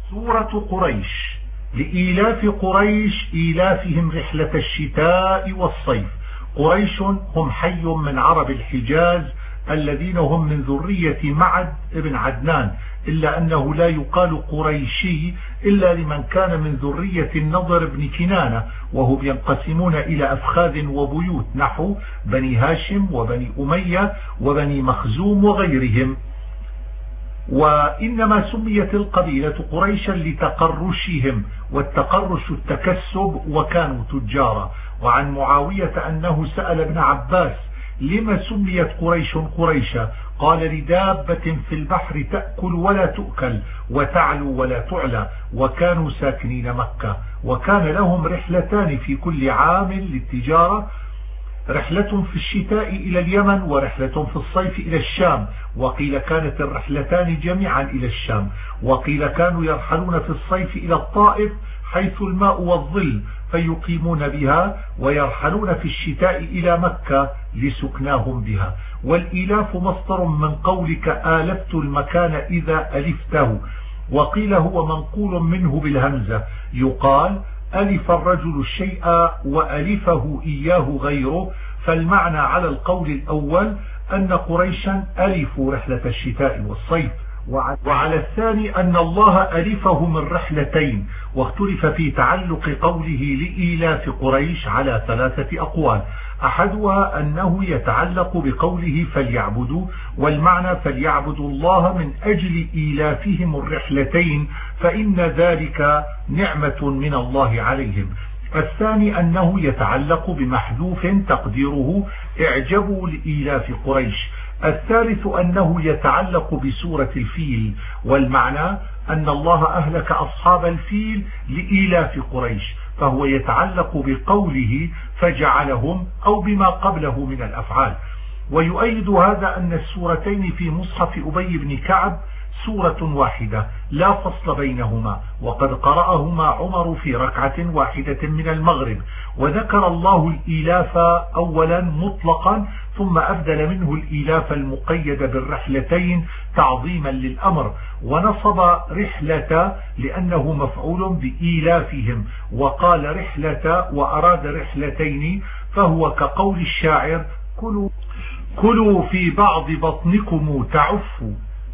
سورة قريش. لإيلاف قريش إيلافهم رحلة الشتاء والصيف. قريش هم حي من عرب الحجاز الذين هم من ذرية معد ابن عدنان، إلا أنه لا يقال قريشي إلا لمن كان من ذرية النضر بن كنانة، وهم ينقسمون إلى أفخاذ وبيوت نحو بني هاشم وبني أمية وبني مخزوم وغيرهم. وإنما سميت القبيلة قريشا لتقرشهم، والتقرش التكسب، وكانوا تجارا. وعن معاوية أنه سأل ابن عباس لما سميت قريش قريشا؟ قال لدابة في البحر تأكل ولا تؤكل وتعلو ولا تعلى، وكانوا ساكنين مكة. وكان لهم رحلتان في كل عام للتجارة، رحلة في الشتاء إلى اليمن ورحلة في الصيف إلى الشام. وقيل كانت الرحلتان جميعا إلى الشام، وقيل كانوا يرحلون في الصيف إلى الطائف حيث الماء والظل فيقيمون بها، ويرحلون في الشتاء إلى مكة لسكناهم بها. والإيلاف مصدر من قولك آلفت المكان إذا ألفته، وقيل هو منقول منه بالهمزة، يقال ألف الرجل الشيء وألفه إياه غيره. فالمعنى على القول الأول أن قريشا ألفوا رحلة الشتاء والصيف، وعلى الثاني أن الله ألفه من رحلتين. واختلف في تعلق قوله لإيلاف قريش على 3 أقوال، أحدها أنه يتعلق بقوله فليعبدوا، والمعنى فليعبدوا الله من أجل إيلافهم الرحلتين، فإن ذلك نعمة من الله عليهم. الثاني أنه يتعلق بمحذوف تقديره اعجبوا لإيلاف قريش. الثالث أنه يتعلق بسورة الفيل، والمعنى أن الله أهلك أصحاب الفيل لإيلاف قريش، فهو يتعلق بقوله فجعلهم أو بما قبله من الأفعال. ويؤيد هذا أن السورتين في مصحف أبي بن كعب سورة واحدة لا فصل بينهما، وقد قرأهما عمر في ركعة واحدة من المغرب. وذكر الله الإيلاف أولا مطلقا، ثم أبدل منه الإيلاف المقيد بالرحلتين تعظيما للأمر، ونصب رحلة لأنه مفعول بإيلافهم، وقال رحلة وأراد رحلتين، فهو كقول الشاعر كلوا في بعض بطنكم تعفوا.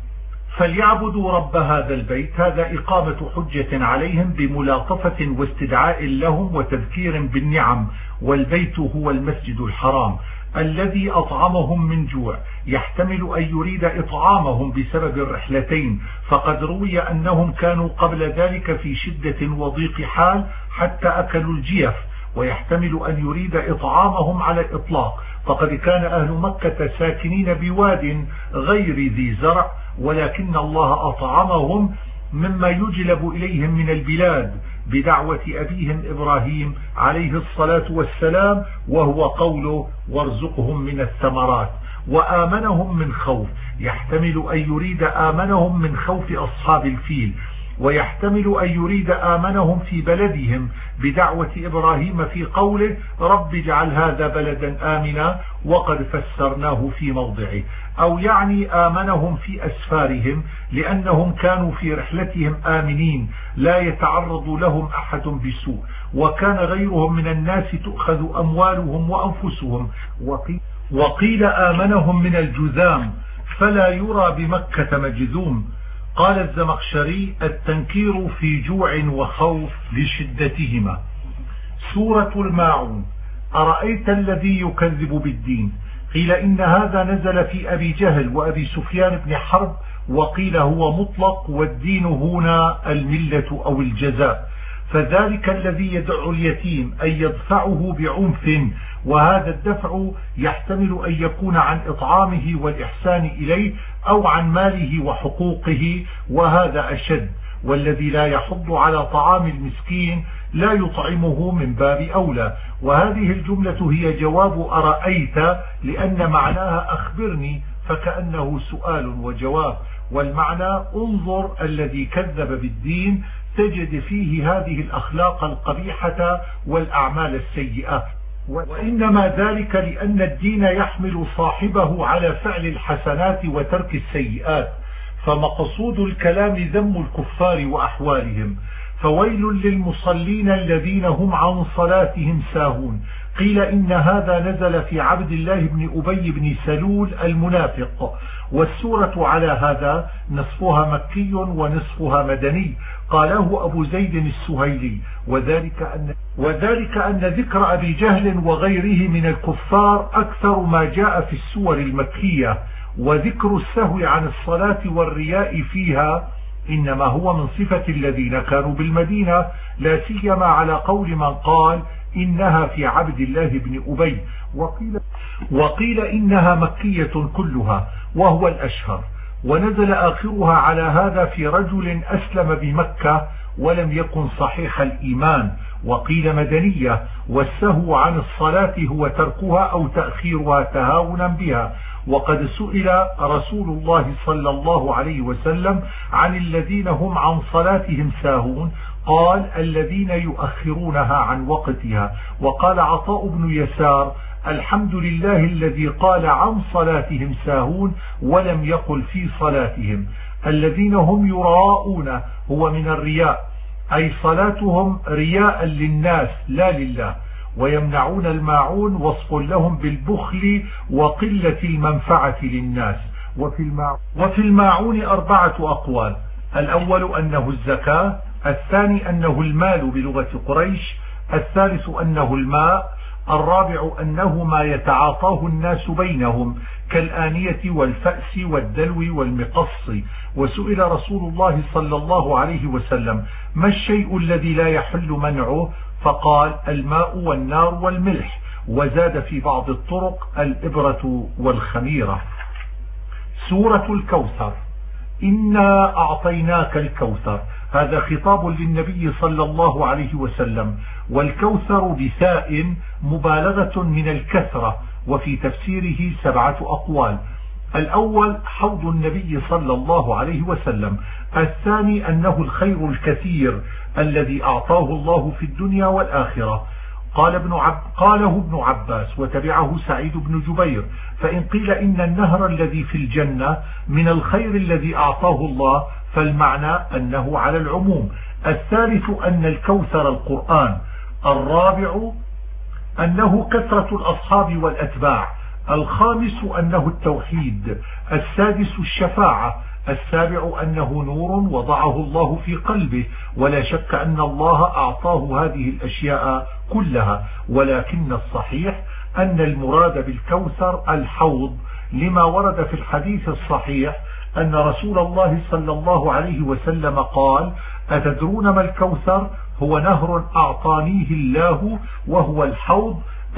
فليعبدوا رب هذا البيت، هذا إقامة حجة عليهم بملاطفة واستدعاء لهم وتذكير بالنعم. والبيت هو المسجد الحرام الذي أطعمهم من جوع، يحتمل أن يريد إطعامهم بسبب الرحلتين، فقد روي أنهم كانوا قبل ذلك في شدة وضيق حال حتى أكلوا الجيف، ويحتمل أن يريد إطعامهم على الإطلاق، فقد كان أهل مكة ساكنين بواد غير ذي زرع، ولكن الله أطعمهم مما يجلب إليهم من البلاد بدعوة أبيهم إبراهيم عليه الصلاة والسلام، وهو قوله وارزقهم من الثمرات. وآمنهم من خوف، يحتمل أن يريد آمنهم من خوف أصحاب الفيل، ويحتمل أن يريد آمنهم في بلدهم بدعوة إبراهيم في قوله رب اجعل هذا بلدا آمنا، وقد فسرناه في موضعه. أو يعني آمنهم في أسفارهم، لأنهم كانوا في رحلتهم آمنين لا يتعرض لهم أحد بسوء، وكان غيرهم من الناس تؤخذ أموالهم وأنفسهم. وقيل آمنهم من الجذام، فلا يرى بمكة مجذوم. قال الزمخشري التنكير في جوع وخوف لشدتهما. سورة الماعون. أرأيت الذي يكذب بالدين؟ قيل إن هذا نزل في أبي جهل وأبي سفيان بن حرب، وقيل هو مطلق، والدين هنا الملة أو الجزاء. فذلك الذي يدع اليتيم أن يدفعه بعنف، وهذا الدفع يحتمل أن يكون عن إطعامه والإحسان إليه، أو عن ماله وحقوقه، وهذا أشد. والذي لا يحض على طعام المسكين لا يطعمه من باب أولى. وهذه الجملة هي جواب أرأيت، لأن معناها أخبرني، فكأنه سؤال وجواب. والمعنى انظر الذي كذب بالدين تجد فيه هذه الأخلاق القبيحة والأعمال السيئة، وإنما ذلك لأن الدين يحمل صاحبه على فعل الحسنات وترك السيئات، فمقصود الكلام ذم الكفار وأحوالهم. فويل للمصلين الذين هم عن صلاتهم ساهون. قيل إن هذا نزل في عبد الله بن أبي بن سلول المنافق، والسورة على هذا نصفها مكي ونصفها مدني. قاله أبو زيد السهيلي، وذلك أن ذكر أبي جهل وغيره من الكفار أكثر ما جاء في السور المكية، وذكر السهو عن الصلاة والرياء فيها إنما هو من صفة الذين كانوا بالمدينة، لا سيما على قول من قال إنها في عبد الله بن أبي، وقيل إنها مكية كلها وهو الأشهر. ونزل آخرها على هذا في رجل أسلم بمكة ولم يكن صحيح الإيمان. وقيل مدنية، والسهو عن الصلاة هو تركها أو تأخيرها تهاونا بها. وقد سئل رسول الله صلى الله عليه وسلم عن الذين هم عن صلاتهم ساهون، قال الذين يؤخرونها عن وقتها. وقال عطاء بن يسار الحمد لله الذي قال عن صلاتهم ساهون ولم يقل في صلاتهم. الذين هم يراءون هو من الرياء، أي صلاتهم رياء للناس لا لله. ويمنعون الماعون وصف لهم بالبخل وقلة المنفعة للناس. وفي الماعون 4 أقوال: الأول أنه الزكاة، الثاني أنه المال بلغة قريش، الثالث أنه الماء، الرابع أنه ما يتعاطاه الناس بينهم كالآنية والفأس والدلو والمقص. وسئل رسول الله صلى الله عليه وسلم ما الشيء الذي لا يحل منعه؟ فقال الماء والنار والملح، وزاد في بعض الطرق الإبرة والخميرة. سورة الكوثر. إنا أعطيناك الكوثر، هذا خطاب للنبي صلى الله عليه وسلم. والكوثر بثاء مبالغة من الكثرة، وفي تفسيره 7 أقوال: الأول حوض النبي صلى الله عليه وسلم، الثاني أنه الخير الكثير الذي أعطاه الله في الدنيا والآخرة. قاله ابن عباس وتبعه سعيد بن جبير. فإن قيل إن النهر الذي في الجنة من الخير الذي أعطاه الله فالمعنى أنه على العموم. الثالث أن الكوثر القرآن. الرابع أنه كثرة الأصحاب والأتباع. الخامس أنه التوحيد. السادس الشفاعة. السابع أنه نور وضعه الله في قلبه، ولا شك أن الله أعطاه هذه الأشياء كلها، ولكن الصحيح أن المراد بالكوثر الحوض، لما ورد في الحديث الصحيح أن رسول الله صلى الله عليه وسلم قال: أتدرون ما الكوثر؟ هو نهر أعطانيه الله، وهو الحوض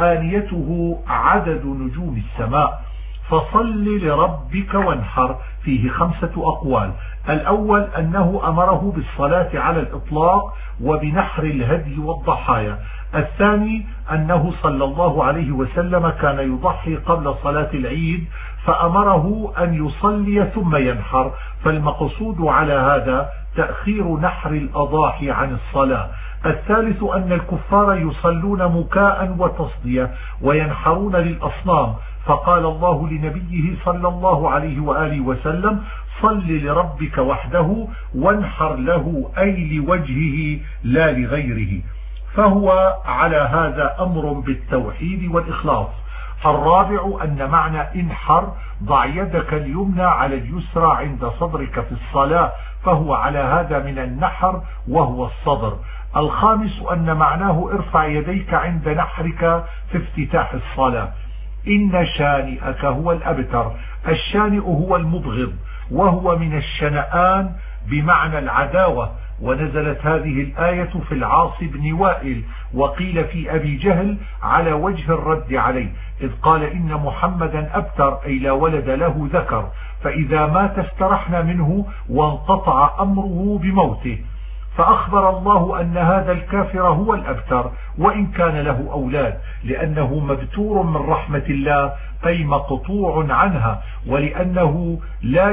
آنيته عدد نجوم السماء. فصل لربك وانحر، فيه 5 أقوال: الأول أنه أمره بالصلاة على الإطلاق وبنحر الهدي والضحايا. الثاني أنه صلى الله عليه وسلم كان يضحي قبل صلاة العيد، فأمره أن يصلي ثم ينحر، فالمقصود على هذا تأخير نحر الأضاحي عن الصلاة. الثالث أن الكفار يصلون مكاء وتصدية وينحرون للأصنام، فقال الله لنبيه صلى الله عليه وآله وسلم: صل لربك وحده وانحر له، أي لوجهه لا لغيره. فهو على هذا أمر بالتوحيد والإخلاص. الرابع أن معنى انحر ضع يدك اليمنى على اليسرى عند صدرك في الصلاة، فهو على هذا من النحر وهو الصدر. الخامس أن معناه ارفع يديك عند نحرك في افتتاح الصلاة. إن شانئك هو الأبتر. الشانئ هو المبغض، وهو من الشنآن بمعنى العداوة. ونزلت هذه الآية في العاص بن وائل، وقيل في أبي جهل على وجه الرد عليه، إذ قال إن محمدا أبتر، أي لا ولد له ذكر، فإذا مات استرحنا منه وانقطع أمره بموته. فأخبر الله أن هذا الكافر هو الأبتر وإن كان له أولاد، لأنه مبتور من رحمة الله، أي مقطوع عنها، ولأنه لا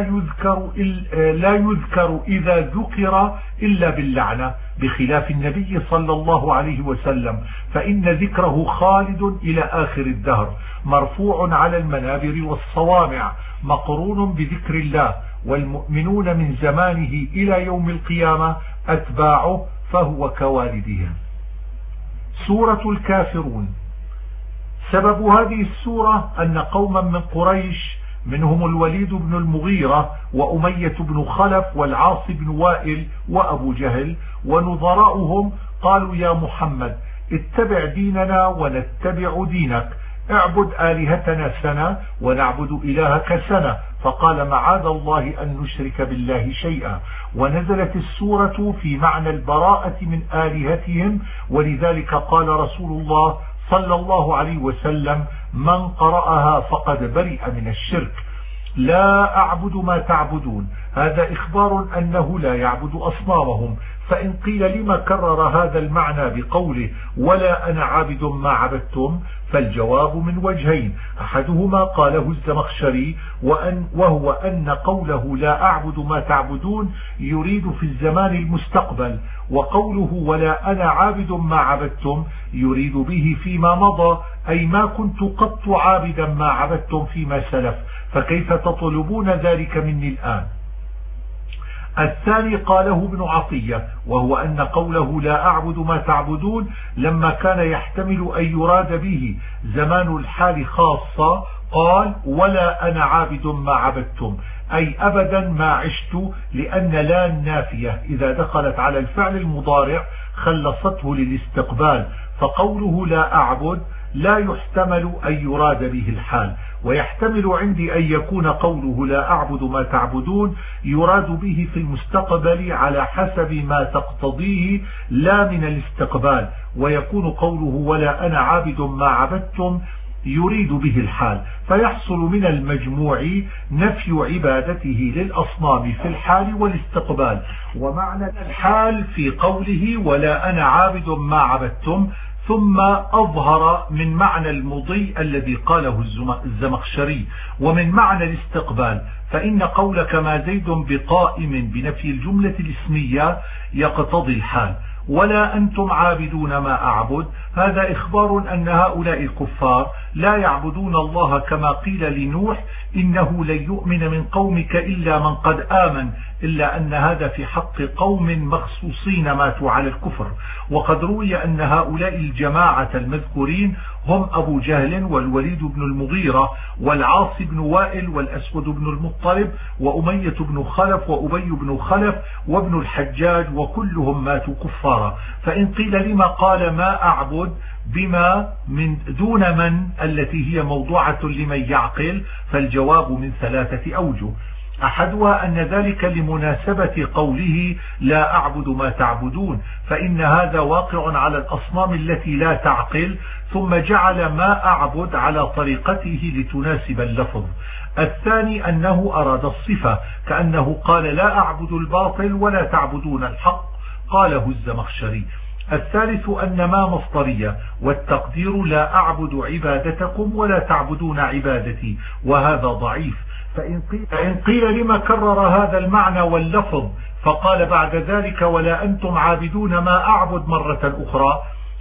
يذكر إذا ذكر إلا باللعنة، بخلاف النبي صلى الله عليه وسلم، فإن ذكره خالد إلى آخر الدهر، مرفوع على المنابر والصوامع، مقرون بذكر الله، والمؤمنون من زمانه إلى يوم القيامة أتباعه فهو كوالدهم. سورة الكافرون. سبب هذه السورة أن قوما من قريش منهم الوليد بن المغيرة وأمية بن خلف والعاص بن وائل وأبو جهل ونظراؤهم قالوا يا محمد اتبع ديننا ونتبع دينك، اعبد آلهتنا سنة ونعبد إلهك سنة. فقال معاذ الله أن نشرك بالله شيئا. ونزلت السورة في معنى البراءة من آلهتهم، ولذلك قال رسول الله صلى الله عليه وسلم من قرأها فقد برئ من الشرك. لا أعبد ما تعبدون، هذا إخبار أنه لا يعبد أصنامهم. فإن قيل لما كرر هذا المعنى بقوله ولا أنا عابد ما عبدتم، فالجواب من وجهين. أحدهما قاله الزمخشري وهو أن قوله لا أعبد ما تعبدون يريد في الزمان المستقبل، وقوله ولا أنا عابد ما عبدتم يريد به فيما مضى، أي ما كنت قط عابدا ما عبدتم فيما سلف، فكيف تطلبون ذلك مني الآن؟ الثاني قاله ابن عطية وهو أن قوله لا أعبد ما تعبدون لما كان يحتمل أن يراد به زمان الحال خاصة قال ولا أنا عابد ما عبدتم، أي أبدا ما عشت، لأن لا النافية إذا دخلت على الفعل المضارع خلصته للاستقبال، فقوله لا أعبد لا يحتمل أن يراد به الحال. ويحتمل عندي أن يكون قوله لا أعبد ما تعبدون يراد به في المستقبل على حسب ما تقتضيه لا من الاستقبال، ويكون قوله ولا أنا عابد ما عبدتم يريد به الحال، فيحصل من المجموع نفي عبادته للأصنام في الحال والاستقبال. ومعنى الحال في قوله ولا أنا عابد ما عبدتم ثم أظهر من معنى المضي الذي قاله الزمخشري ومن معنى الاستقبال، فإن قولك ما زيد بقائم بنفي الجملة الاسمية يقتضي الحال. ولا أنتم عابدون ما أعبد، هذا إخبار أن هؤلاء الكفار لا يعبدون الله كما قيل لنوح إنه لن يؤمن من قومك إلا من قد آمن، إلا أن هذا في حق قوم مخصوصين ماتوا على الكفر. وقد روي أن هؤلاء الجماعة المذكورين هم أبو جهل والوليد بن المغيرة والعاص بن وائل والأسود بن المطلب وأمية بن خلف وأبي بن خلف وابن الحجاج، وكلهم ماتوا كفارا. فإن قيل لما قال ما أعبد بما من دون من التي هي موضوعة لمن يعقل، فالجواب من 3 أوجه. أحدها أن ذلك لمناسبة قوله لا أعبد ما تعبدون، فإن هذا واقع على الأصنام التي لا تعقل، ثم جعل ما أعبد على طريقته لتناسب اللفظ. الثاني أنه أراد الصفة، كأنه قال لا أعبد الباطل ولا تعبدون الحق، قاله الزمخشري. الثالث أن ما مصدرية، والتقدير لا أعبد عبادتكم ولا تعبدون عبادتي، وهذا ضعيف. فإن قيل لما كرر هذا المعنى واللفظ فقال بعد ذلك ولا أنتم عابدون ما أعبد مرة أخرى،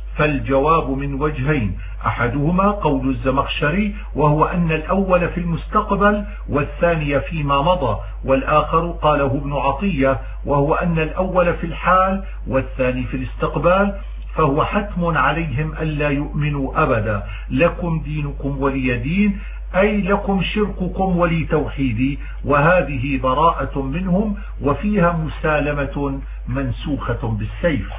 فالجواب من وجهين. أحدهما قول الزمخشري وهو أن الأول في المستقبل والثاني فيما مضى، والآخر قاله ابن عطية وهو أن الأول في الحال والثاني في الاستقبال، فهو حتم عليهم ألا يؤمنوا أبدا، لكم دينكم ولي دين، أي لكم شرككم ولي توحيدي، وهذه براءة منهم وفيها مسالمة منسوخة بالسيف.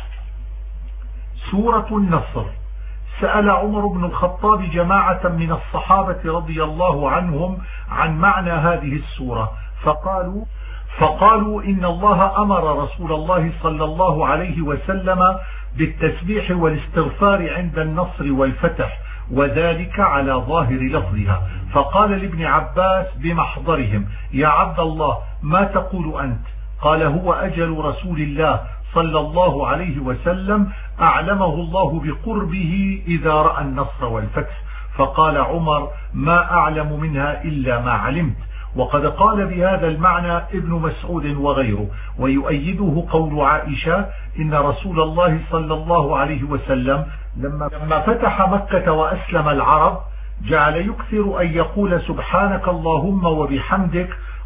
سورة النصر. سأل عمر بن الخطاب جماعة من الصحابة رضي الله عنهم عن معنى هذه السورة، فقالوا إن الله أمر رسول الله صلى الله عليه وسلم بالتسبيح والاستغفار عند النصر والفتح، وذلك على ظاهر لفظها. فقال لابن عباس بمحضرهم يا عبد الله ما تقول أنت؟ قال هو أجل رسول الله صلى الله عليه وسلم أعلمه الله بقربه إذا رأى النصر والفتح. فقال عمر ما أعلم منها إلا ما علمت. وقد قال بهذا المعنى ابن مسعود وغيره، ويؤيده قول عائشة إن رسول الله صلى الله عليه وسلم لما فتح مكة وأسلم العرب جعل يكثر أن يقول سبحانك اللهم وبحمدك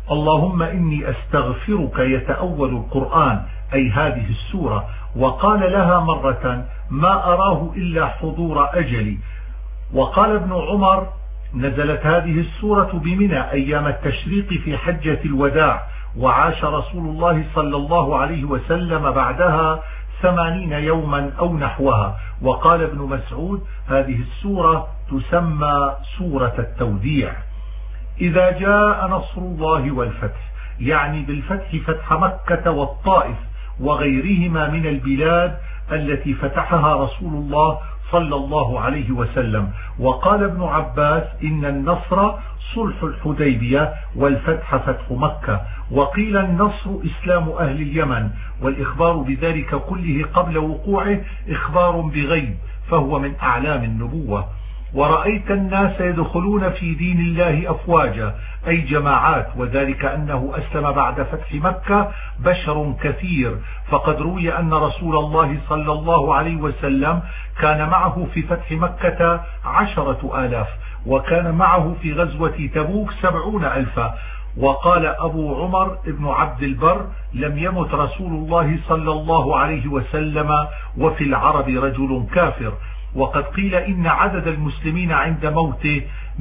اللهم إني أستغفرك يتأول القرآن أي هذه السورة. وقال لها مرة ما أراه إلا حضور أجلي. وقال ابن عمر نزلت هذه السورة بمنى أيام التشريق في حجة الوداع، وعاش رسول الله صلى الله عليه وسلم بعدها 80 يوما أو نحوها. وقال ابن مسعود هذه السورة تسمى سورة التوديع. إذا جاء نصر الله والفتح، يعني بالفتح فتح مكة والطائف وغيرهما من البلاد التي فتحها رسول الله صلى الله عليه وسلم. وقال ابن عباس إن النصر صلح الحديبية والفتح فتح مكة. وقيل النصر إسلام أهل اليمن، والإخبار بذلك كله قبل وقوعه إخبار بغيب، فهو من أعلام النبوة. ورأيت الناس يدخلون في دين الله أفواجا أي جماعات، وذلك أنه أسلم بعد فتح مكة بشر كثير. فقد روي أن رسول الله صلى الله عليه وسلم كان معه في فتح مكة 10,000، وكان معه في غزوة تبوك 70,000. وقال أبو عمر ابن عبد البر لم يمت رسول الله صلى الله عليه وسلم وفي العرب رجل كافر. وقد قيل إن عدد المسلمين عند موته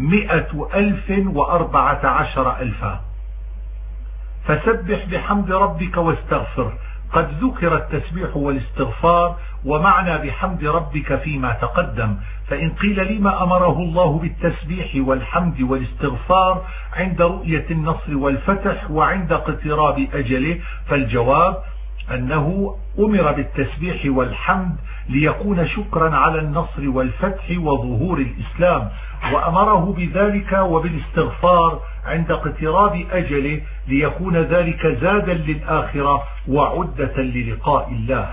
114,000. فسبح بحمد ربك واستغفر. قد ذكر التسبيح والاستغفار ومعنى بحمد ربك فيما تقدم. فإن قيل لما أمره الله بالتسبيح والحمد والاستغفار عند رؤية النصر والفتح وعند اقتراب أجله، فالجواب أنه أمر بالتسبيح والحمد ليكون شكرا على النصر والفتح وظهور الإسلام، وأمره بذلك وبالاستغفار عند اقتراب أجله ليكون ذلك زادا للآخرة وعدة للقاء الله.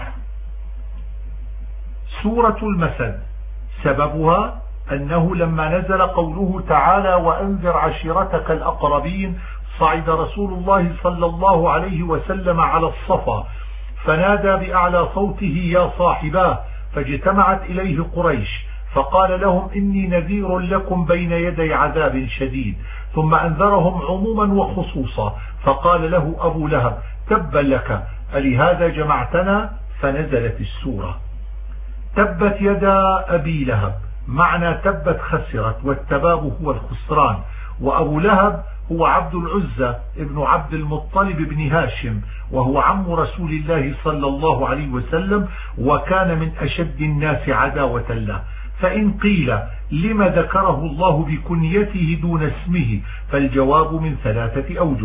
سورة المسد سببها أنه لما نزل قوله تعالى وأنذر عشيرتك الأقربين صعد رسول الله صلى الله عليه وسلم على الصفا فنادى بأعلى صوته يا صاحباه، فاجتمعت إليه قريش فقال لهم إني نذير لكم بين يدي عذاب شديد، ثم أنذرهم عموما وخصوصا. فقال له أبو لهب تبا لك ألهذا جمعتنا؟ فنزلت السورة. تبت يدا أبي لهب، معنى تبت خسرت، والتباب هو الخسران. وأبو لهب هو عبد العزة ابن عبد المطلب بن هاشم، وهو عم رسول الله صلى الله عليه وسلم، وكان من أشد الناس عداوة له. فإن قيل لما ذكره الله بكنيته دون اسمه، فالجواب من 3 أوجه.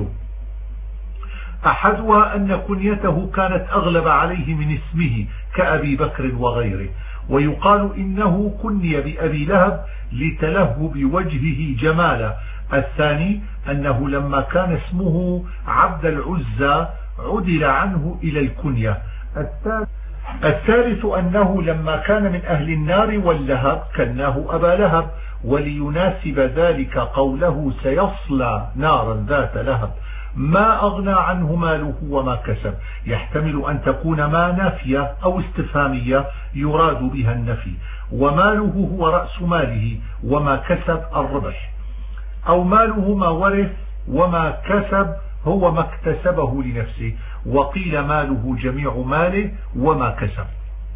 أحدها أن كنيته كانت أغلب عليه من اسمه كأبي بكر وغيره، ويقال إنه كني بأبي لهب لتلهب وجهه جمالا. الثاني أنه لما كان اسمه عبد العزى عدل عنه إلى الكنية. الثالث أنه لما كان من أهل النار واللهب كناه أبا لهب، وليناسب ذلك قوله سيصلى نارا ذات لهب ما أغنى عنه ماله وما كسب. يحتمل أن تكون ما نافية أو استفهامية يراد بها النفي، وماله هو رأس ماله وما كسب الربح، أو ماله ما ورث وما كسب هو ما اكتسبه لنفسه، وقيل ماله جميع ماله وما كسب.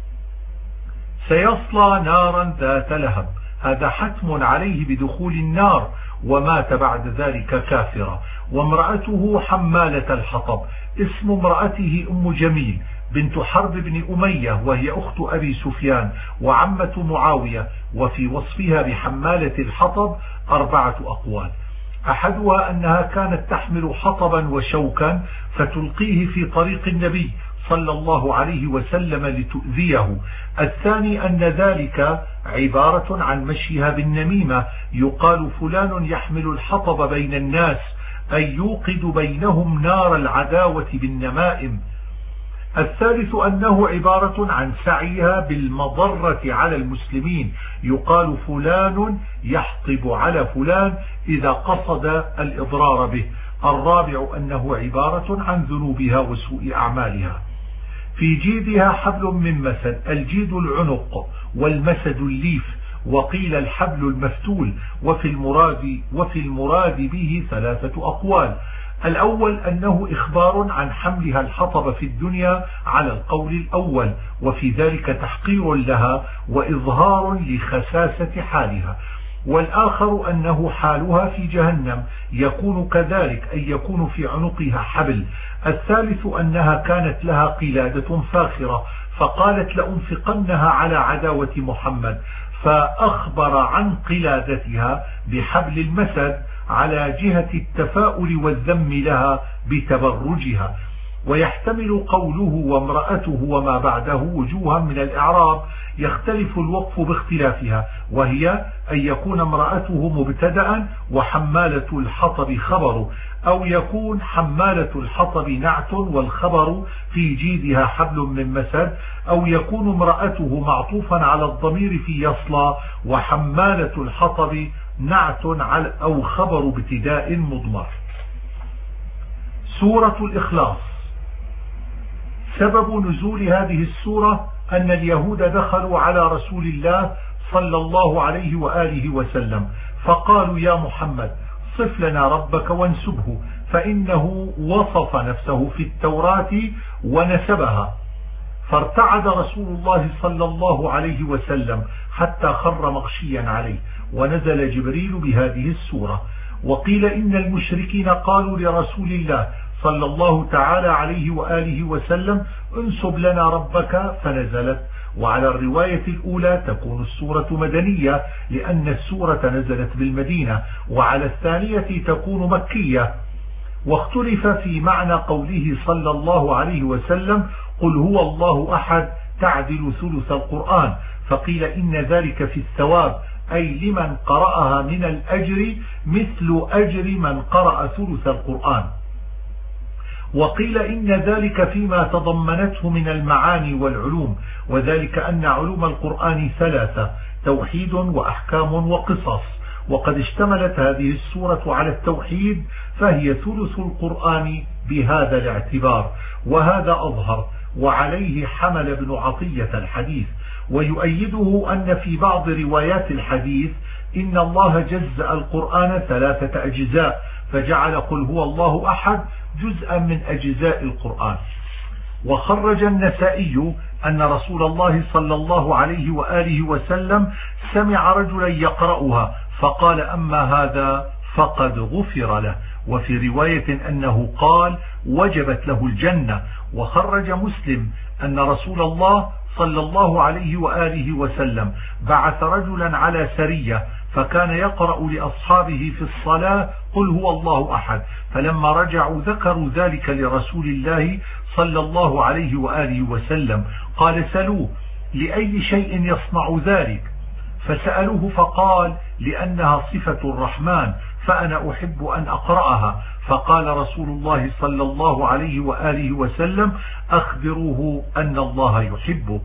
سيصلى نارا ذات لهب، هذا حتم عليه بدخول النار، ومات بعد ذلك كافرا. وامرأته حمالة الحطب، اسم امرأته أم جميل بنت حرب بن أمية، وهي أخت أبي سفيان وعمة معاوية. وفي وصفها بحمالة الحطب 4 أقوال. أحدها أنها كانت تحمل حطبا وشوكا فتلقيه في طريق النبي صلى الله عليه وسلم لتؤذيه. الثاني أن ذلك عبارة عن مشيها بالنميمة، يقال فلان يحمل الحطب بين الناس، أي يوقد بينهم نار العداوة بالنمائم. الثالث أنه عبارة عن سعيها بالمضرة على المسلمين، يقال فلان يحطب على فلان إذا قصد الإضرار به. الرابع أنه عبارة عن ذنوبها وسوء أعمالها. في جيدها حبل من مسد، الجيد العنق والمسد الليف، وقيل الحبل المفتول. وفي المراد به 3 أقوال. الأول أنه إخبار عن حملها الحطب في الدنيا على القول الأول، وفي ذلك تحقير لها وإظهار لخساسة حالها. والآخر أنه حالها في جهنم يكون كذلك، أي يكون في عنقها حبل. الثالث أنها كانت لها قلادة فاخرة فقالت لأنفقنها على عداوة محمد، فأخبر عن قلادتها بحبل المسد على جهة التفاؤل والذم لها بتبرجها. ويحتمل قوله وامرأته وما بعده وجوها من الإعراب يختلف الوقف باختلافها، وهي أن يكون امرأته مبتدأ وحمالة الحطب خبر، أو يكون حمالة الحطب نعت والخبر في جيدها حبل من مسد، أو يكون امرأته معطوفا على الضمير في يصلى وحمالة الحطب نعت أو خبر ابتداء مضمر. سورة الإخلاص. سبب نزول هذه السورة أن اليهود دخلوا على رسول الله صلى الله عليه وآله وسلم فقالوا يا محمد صف لنا ربك وانسبه، فإنه وصف نفسه في التوراة ونسبها. فارتعد رسول الله صلى الله عليه وسلم حتى خر مغشيا عليه، ونزل جبريل بهذه السورة. وقيل إن المشركين قالوا لرسول الله صلى الله تعالى عليه وآله وسلم انسب لنا ربك فنزلت. وعلى الرواية الأولى تكون السورة مدنية لأن السورة نزلت بالمدينة، وعلى الثانية تكون مكية. واختلف في معنى قوله صلى الله عليه وسلم قل هو الله أحد تعدل ثلث القرآن، فقيل إن ذلك في الثواب، أي لمن قرأها من الأجر مثل أجر من قرأ ثلث القرآن. وقيل إن ذلك فيما تضمنته من المعاني والعلوم، وذلك أن علوم القرآن ثلاثة: توحيد وأحكام وقصص، وقد اشتملت هذه السورة على التوحيد فهي ثلث القرآن بهذا الاعتبار، وهذا أظهر، وعليه حمل ابن عطية الحديث. ويؤيده أن في بعض روايات الحديث إن الله جزأ القرآن 3 أجزاء، فجعل قل هو الله أحد جزءا من أجزاء القرآن. وخرج النسائي أن رسول الله صلى الله عليه وآله وسلم سمع رجلا يقرأها فقال أما هذا فقد غفر له. وفي رواية أنه قال وجبت له الجنة. وخرج مسلم أن رسول الله صلى الله عليه وآله وسلم بعث رجلا على سرية فكان يقرأ لأصحابه في الصلاة قل هو الله أحد، فلما رجعوا ذكروا ذلك لرسول الله صلى الله عليه وآله وسلم قال سلوه لأي شيء يصنع ذلك، فسألوه فقال لأنها صفة الرحمن فأنا أحب أن أقرأها. فقال رسول الله صلى الله عليه وآله وسلم أخبروه أن الله يحبه.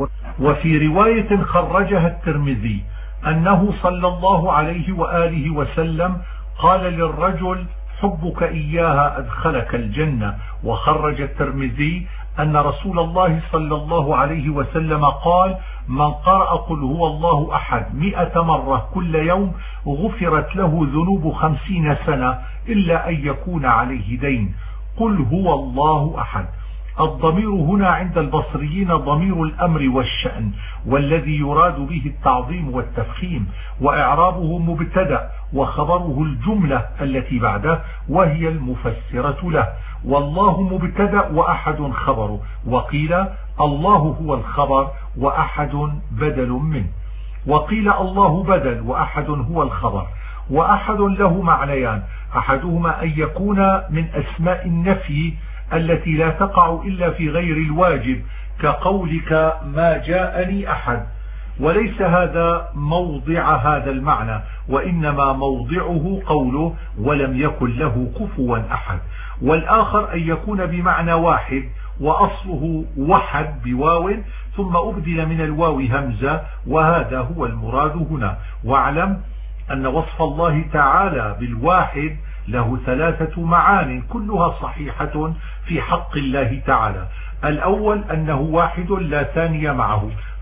وفي رواية خرجها الترمذي أنه صلى الله عليه وآله وسلم قال للرجل حبك إياها أدخلك الجنة. وخرج الترمذي أن رسول الله صلى الله عليه وسلم قال من قرأ قل هو الله أحد 100 مرة كل يوم غفرت له ذنوب 50 سنة إلا أن يكون عليه دين. قل هو الله أحد. الضمير هنا عند البصريين ضمير الأمر والشأن، والذي يراد به التعظيم والتفخيم، وإعرابه مبتدأ وخبره الجملة التي بعده وهي المفسرة له. والله مبتدأ وأحد خبر، وقيل الله هو الخبر وأحد بدل منه، وقيل الله بدل وأحد هو الخبر. وأحد له معنيان: أحدهما أن يكون من أسماء النفي التي لا تقع إلا في غير الواجب كقولك ما جاءني أحد، وليس هذا موضع هذا المعنى، وإنما موضعه قوله ولم يكن له كفوا أحد. والآخر أن يكون بمعنى واحد وأصله وحد بواو ثم أبدل من الواو همزة، وهذا هو المراد هنا. واعلم أن وصف الله تعالى بالواحد له 3 معان كلها صحيحة في حق الله تعالى. الأول أنه واحد لا ثاني معه،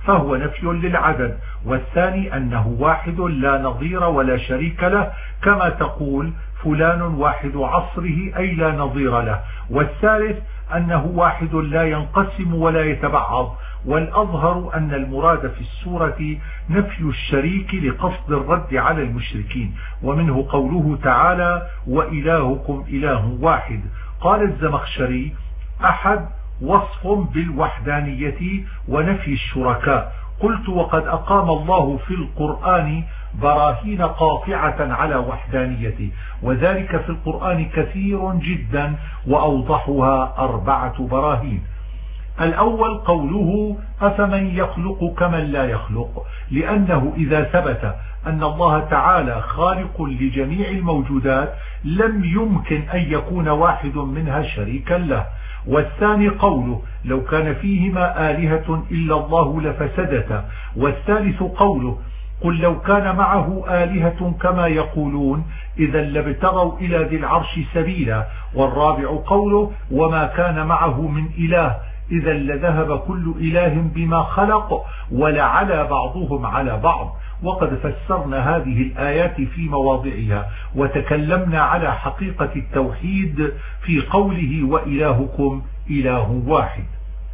فهو نفي للعدد. والثاني أنه واحد لا نظير ولا شريك له، كما تقول فلان واحد عصره أي لا نظير له. والثالث أنه واحد لا ينقسم ولا يتبعض. والأظهر أن المراد في السورة نفي الشريك لقصد الرد على المشركين، ومنه قوله تعالى وإلهكم إله واحد. قال الزمخشري أحد وصف بالوحدانية ونفي الشركاء. قلت وقد أقام الله في القرآن براهين قاطعة على وحدانيته، وذلك في القرآن كثير جدا، وأوضحها 4 براهين. الأول قوله أفمن يخلق كمن لا يخلق، لأنه إذا ثبت أن الله تعالى خالق لجميع الموجودات لم يمكن أن يكون واحد منها شريكا له. والثاني قوله لو كان فيهما آلهة إلا الله لفسدتا. والثالث قوله قل لو كان معه آلهة كما يقولون إذا لابتغوا إلى ذي العرش سبيلا. والرابع قوله وما كان معه من إله إذا لذهب كل إله بما خلق ولعلى بعضهم على بعض. وقد فسرنا هذه الآيات في مواضعها، وتكلمنا على حقيقة التوحيد في قوله وإلهكم إله واحد.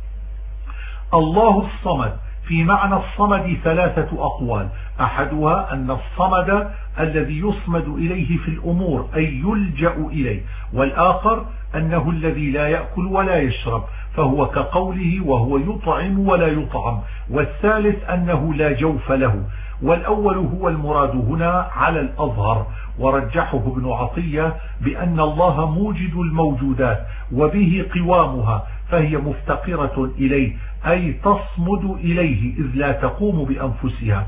الله الصمد. في معنى الصمد 3 أقوال، أحدها أن الصمد الذي يصمد إليه في الأمور أي يلجأ إليه، والآخر أنه الذي لا يأكل ولا يشرب فهو كقوله وهو يطعم ولا يطعم. والثالث أنه لا جوف له. والأول هو المراد هنا على الأظهر، ورجحه ابن عطية بأن الله موجد الموجودات وبه قوامها، فهي مفتقرة إليه أي تصمد إليه إذ لا تقوم بأنفسها.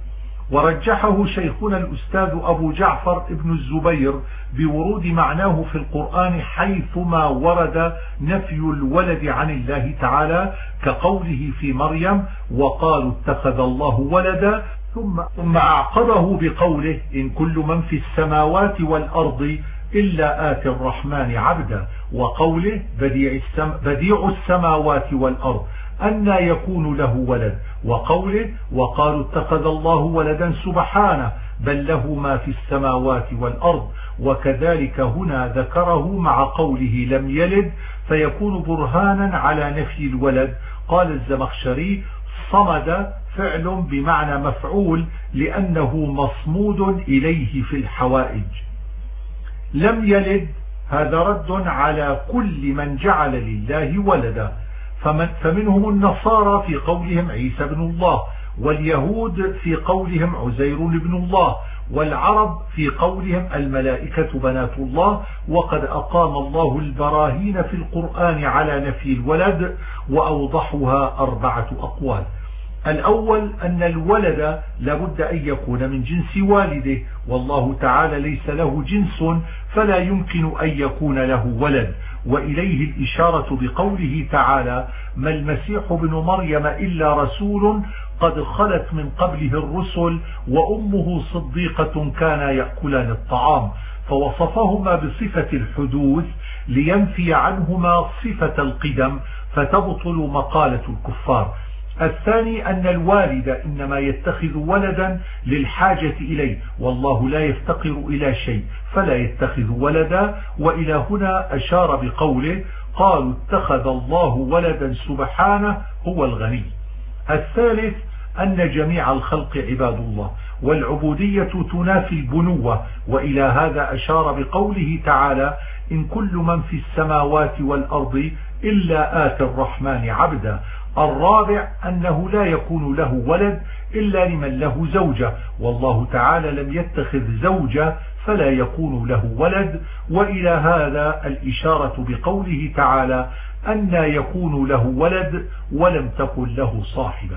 ورجحه شيخنا الأستاذ أبو جعفر ابن الزبير بورود معناه في القرآن حيثما ورد نفي الولد عن الله تعالى، كقوله في مريم وقالوا اتخذ الله ولدا، ثم أعقبه بقوله إن كل من في السماوات والأرض إلا آتي الرحمن عبدا، وقوله بديع السماوات والأرض أنى يكون له ولد، وقوله وقالوا اتخذ الله ولدا سبحانه بل له ما في السماوات والأرض. وكذلك هنا ذكره مع قوله لم يلد فيكون برهانا على نفي الولد. قال الزمخشري صمد فعل بمعنى مفعول لأنه مصمود إليه في الحوائج. لم يلد هذا رد على كل من جعل لله ولدا، فمنهم النصارى في قولهم عيسى بن الله، واليهود في قولهم عزير بن الله، والعرب في قولهم الملائكة بنات الله. وقد أقام الله البراهين في القرآن على نفي الولد، وأوضحها 4 أقوال. الأول أن الولد لابد أن يكون من جنس والده، والله تعالى ليس له جنس فلا يمكن أن يكون له ولد. وإليه الإشارة بقوله تعالى ما المسيح ابن مريم إلا رسول قد خلت من قبله الرسل وأمه صديقة كانا يأكلان الطعام، فوصفهما بصفة الحدوث لينفي عنهما صفة القدم فتبطل مقالة الكفار. الثاني أن الوالد إنما يتخذ ولدا للحاجة إليه، والله لا يفتقر إلى شيء فلا يتخذ ولدا. وإلى هنا أشار بقوله قالوا اتخذ الله ولدا سبحانه هو الغني. الثالث أن جميع الخلق عباد الله، والعبودية تنافي البنوة، وإلى هذا أشار بقوله تعالى إن كل من في السماوات والأرض إلا آتي الرحمن عبدا. الرابع أنه لا يكون له ولد إلا لمن له زوجة، والله تعالى لم يتخذ زوجة فلا يكون له ولد. وإلى هذا الإشارة بقوله تعالى أن يكون له ولد ولم تكن له صاحبة.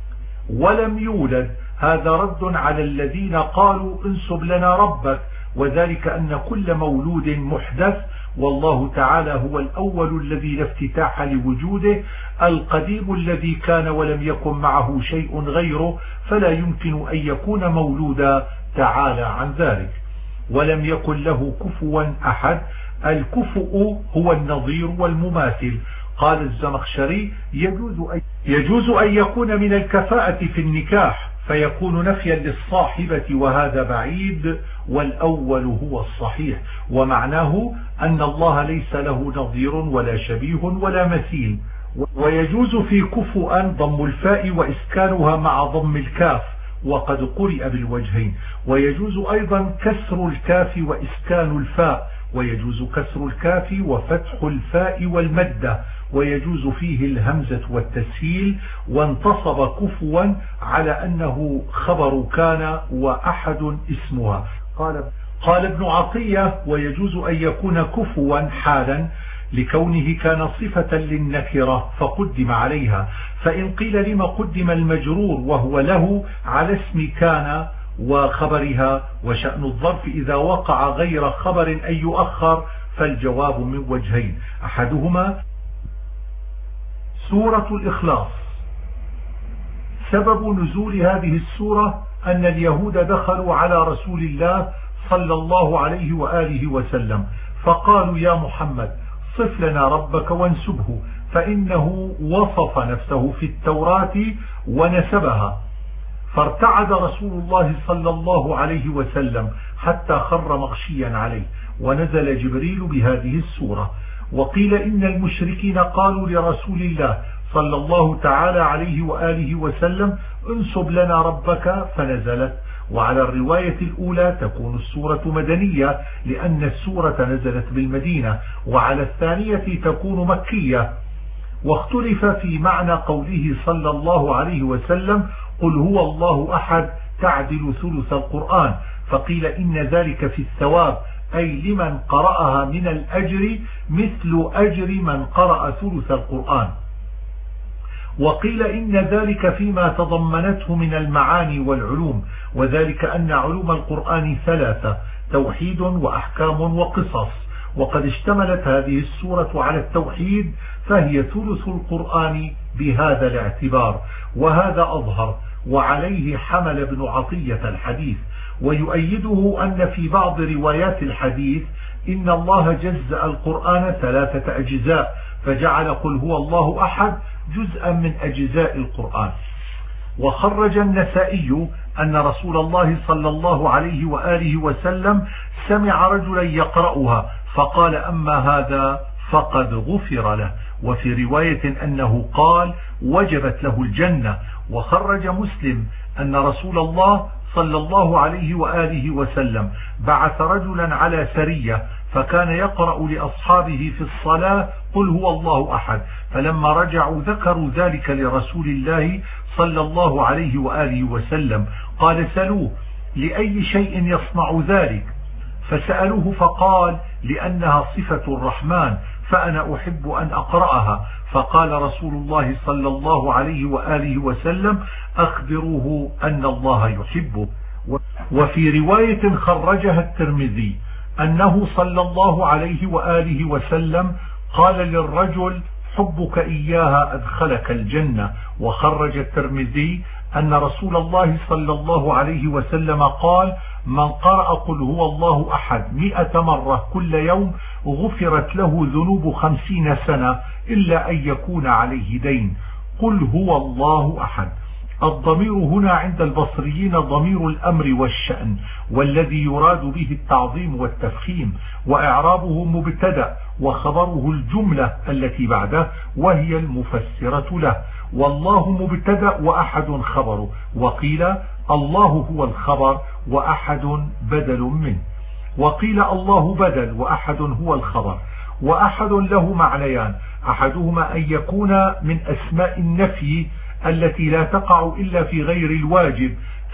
ولم يولد هذا رد على الذين قالوا انسب لنا ربك، وذلك أن كل مولود محدث، والله تعالى هو الأول الذي لا افتتاح لوجوده، القديم الذي كان ولم يكن معه شيء غيره، فلا يمكن أن يكون مولودا تعالى عن ذلك. ولم يكن له كفوا أحد. الكفؤ هو النظير والمماثل. قال الزمخشري يجوز أن يجوز أن يكون من الكفاءة في النكاح فيكون نفيا للصاحبة وهذا بعيد، والأول هو الصحيح، ومعناه أن الله ليس له نظير ولا شبيه ولا مثيل. ويجوز في كفؤا ضم الفاء وإسكانها مع ضم الكاف وقد قرئ بالوجهين. ويجوز أيضا كسر الكاف وإسكان الفاء، ويجوز كسر الكاف وفتح الفاء والمدة، ويجوز فيه الهمزة والتسهيل. وانتصب كفوا على أنه خبر كان وأحد اسمها. قال ابن عطية ويجوز أن يكون كفوا حالا لكونه كان صفة للنكرة فقدم عليها. فإن قيل لما قدم المجرور وهو له على اسم كان وخبرها، وشأن الظرف إذا وقع غير خبر أن يؤخر، فالجواب من وجهين. أحدهما سورة الإخلاص. سبب نزول هذه السورة أن اليهود دخلوا على رسول الله صلى الله عليه وآله وسلم فقالوا يا محمد صف لنا ربك وانسبه، فإنه وصف نفسه في التوراة ونسبها. فارتعد رسول الله صلى الله عليه وسلم حتى خر مغشيا عليه، ونزل جبريل بهذه السورة. وقيل إن المشركين قالوا لرسول الله صلى الله تعالى عليه وآله وسلم انسب لنا ربك فنزلت. وعلى الرواية الأولى تكون السورة مدنية لأن السورة نزلت بالمدينة، وعلى الثانية تكون مكية. واختلف في معنى قوله صلى الله عليه وسلم قل هو الله أحد تعدل ثلث القرآن، فقيل إن ذلك في الثواب أي لمن قرأها من الأجر مثل أجر من قرأ ثلث القرآن. وقيل إن ذلك فيما تضمنته من المعاني والعلوم، وذلك أن علوم القرآن ثلاثة: توحيد وأحكام وقصص، وقد اشتملت هذه السورة على التوحيد فهي ثلث القرآن بهذا الاعتبار، وهذا أظهر، وعليه حمل ابن عطية الحديث. ويؤيده أن في بعض روايات الحديث إن الله جزأ القرآن 3 أجزاء، فجعل قل هو الله أحد جزءا من أجزاء القرآن. وخرج النسائي أن رسول الله صلى الله عليه وآله وسلم سمع رجلا يقرأها فقال أما هذا فقد غفر له، وفي رواية أنه قال وجبت له الجنة. وخرج مسلم أن رسول الله صلى الله عليه وآله وسلم بعث رجلا على سرية فكان يقرأ لأصحابه في الصلاة قل هو الله أحد، فلما رجعوا ذكروا ذلك لرسول الله صلى الله عليه وآله وسلم قال سلوه لأي شيء يصنع ذلك، فسألوه فقال لأنها صفة الرحمن فأنا أحب أن أقرأها، فقال رسول الله صلى الله عليه وآله وسلم أخبروه أن الله يحبه. وفي رواية خرجها الترمذي أنه صلى الله عليه وآله وسلم قال للرجل حبك إياها أدخلك الجنة. وخرج الترمذي أن رسول الله صلى الله عليه وسلم قال من قرأ قل هو الله أحد 100 مرة كل يوم غفرت له ذنوب 50 سنة إلا أن يكون عليه دين. قل هو الله أحد. الضمير هنا عند البصريين ضمير الأمر والشأن، والذي يراد به التعظيم والتفخيم، وإعرابه مبتدأ وخبره الجملة التي بعده وهي المفسرة له، والله مبتدأ وأحد خبره، وقيل الله هو الخبر وأحد بدل منه، وقيل الله بدل وأحد هو الخبر. وأحد له معنيان: أحدهما أن يكون من أسماء النفي التي لا تقع إلا في غير الواجب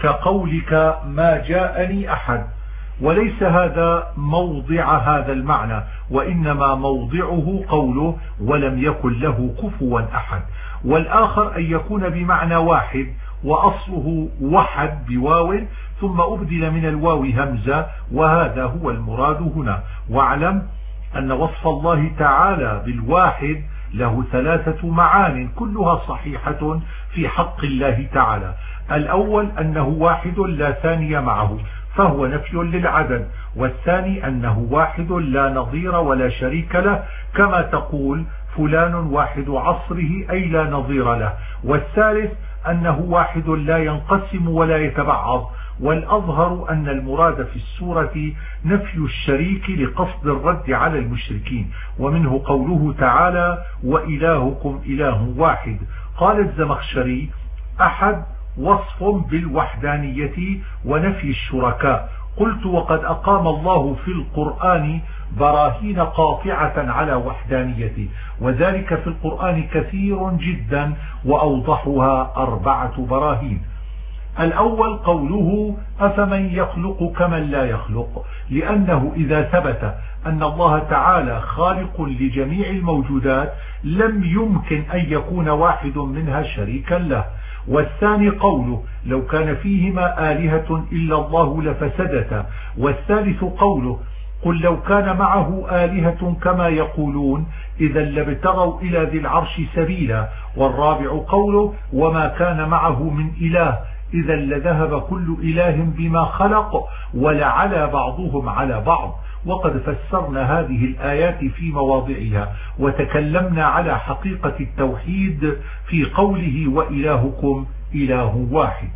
كقولك ما جاءني أحد، وليس هذا موضع هذا المعنى، وإنما موضعه قوله ولم يكن له كفوا أحد. والآخر أن يكون بمعنى واحد وأصله وحد بواو ثم أبدل من الواو همزة، وهذا هو المراد هنا. واعلم أن وصف الله تعالى بالواحد له 3 معان كلها صحيحة في حق الله تعالى. الأول أنه واحد لا ثاني معه فهو نفي للعدد، والثاني أنه واحد لا نظير ولا شريك له كما تقول فلان واحد عصره أي لا نظير له. والثالث أنه واحد لا ينقسم ولا يتبعض. والأظهر أن المراد في السورة نفي الشريك لقصد الرد على المشركين، ومنه قوله تعالى وإلهكم إله واحد. قال الزمخشري أحد وصف بالوحدانية ونفي الشركاء. قلت وقد أقام الله في القرآن براهين قاطعة على وحدانيته، وذلك في القرآن كثير جدا، وأوضحها 4 براهين. الأول قوله أفمن يخلق كمن لا يخلق، لأنه إذا ثبت أن الله تعالى خالق لجميع الموجودات لم يمكن أن يكون واحد منها شريكا له. والثاني قوله لو كان فيهما آلهة إلا الله لفسدتا. والثالث قوله قل لو كان معه آلهة كما يقولون إذا لابتغوا إلى ذي العرش سبيلا. والرابع قوله وما كان معه من إله إذا لذهب كل إله بما خلق ولعلى بعضهم على بعض. وقد فسرنا هذه الآيات في مواضعها، وتكلمنا على حقيقة التوحيد في قوله وإلهكم إله واحد.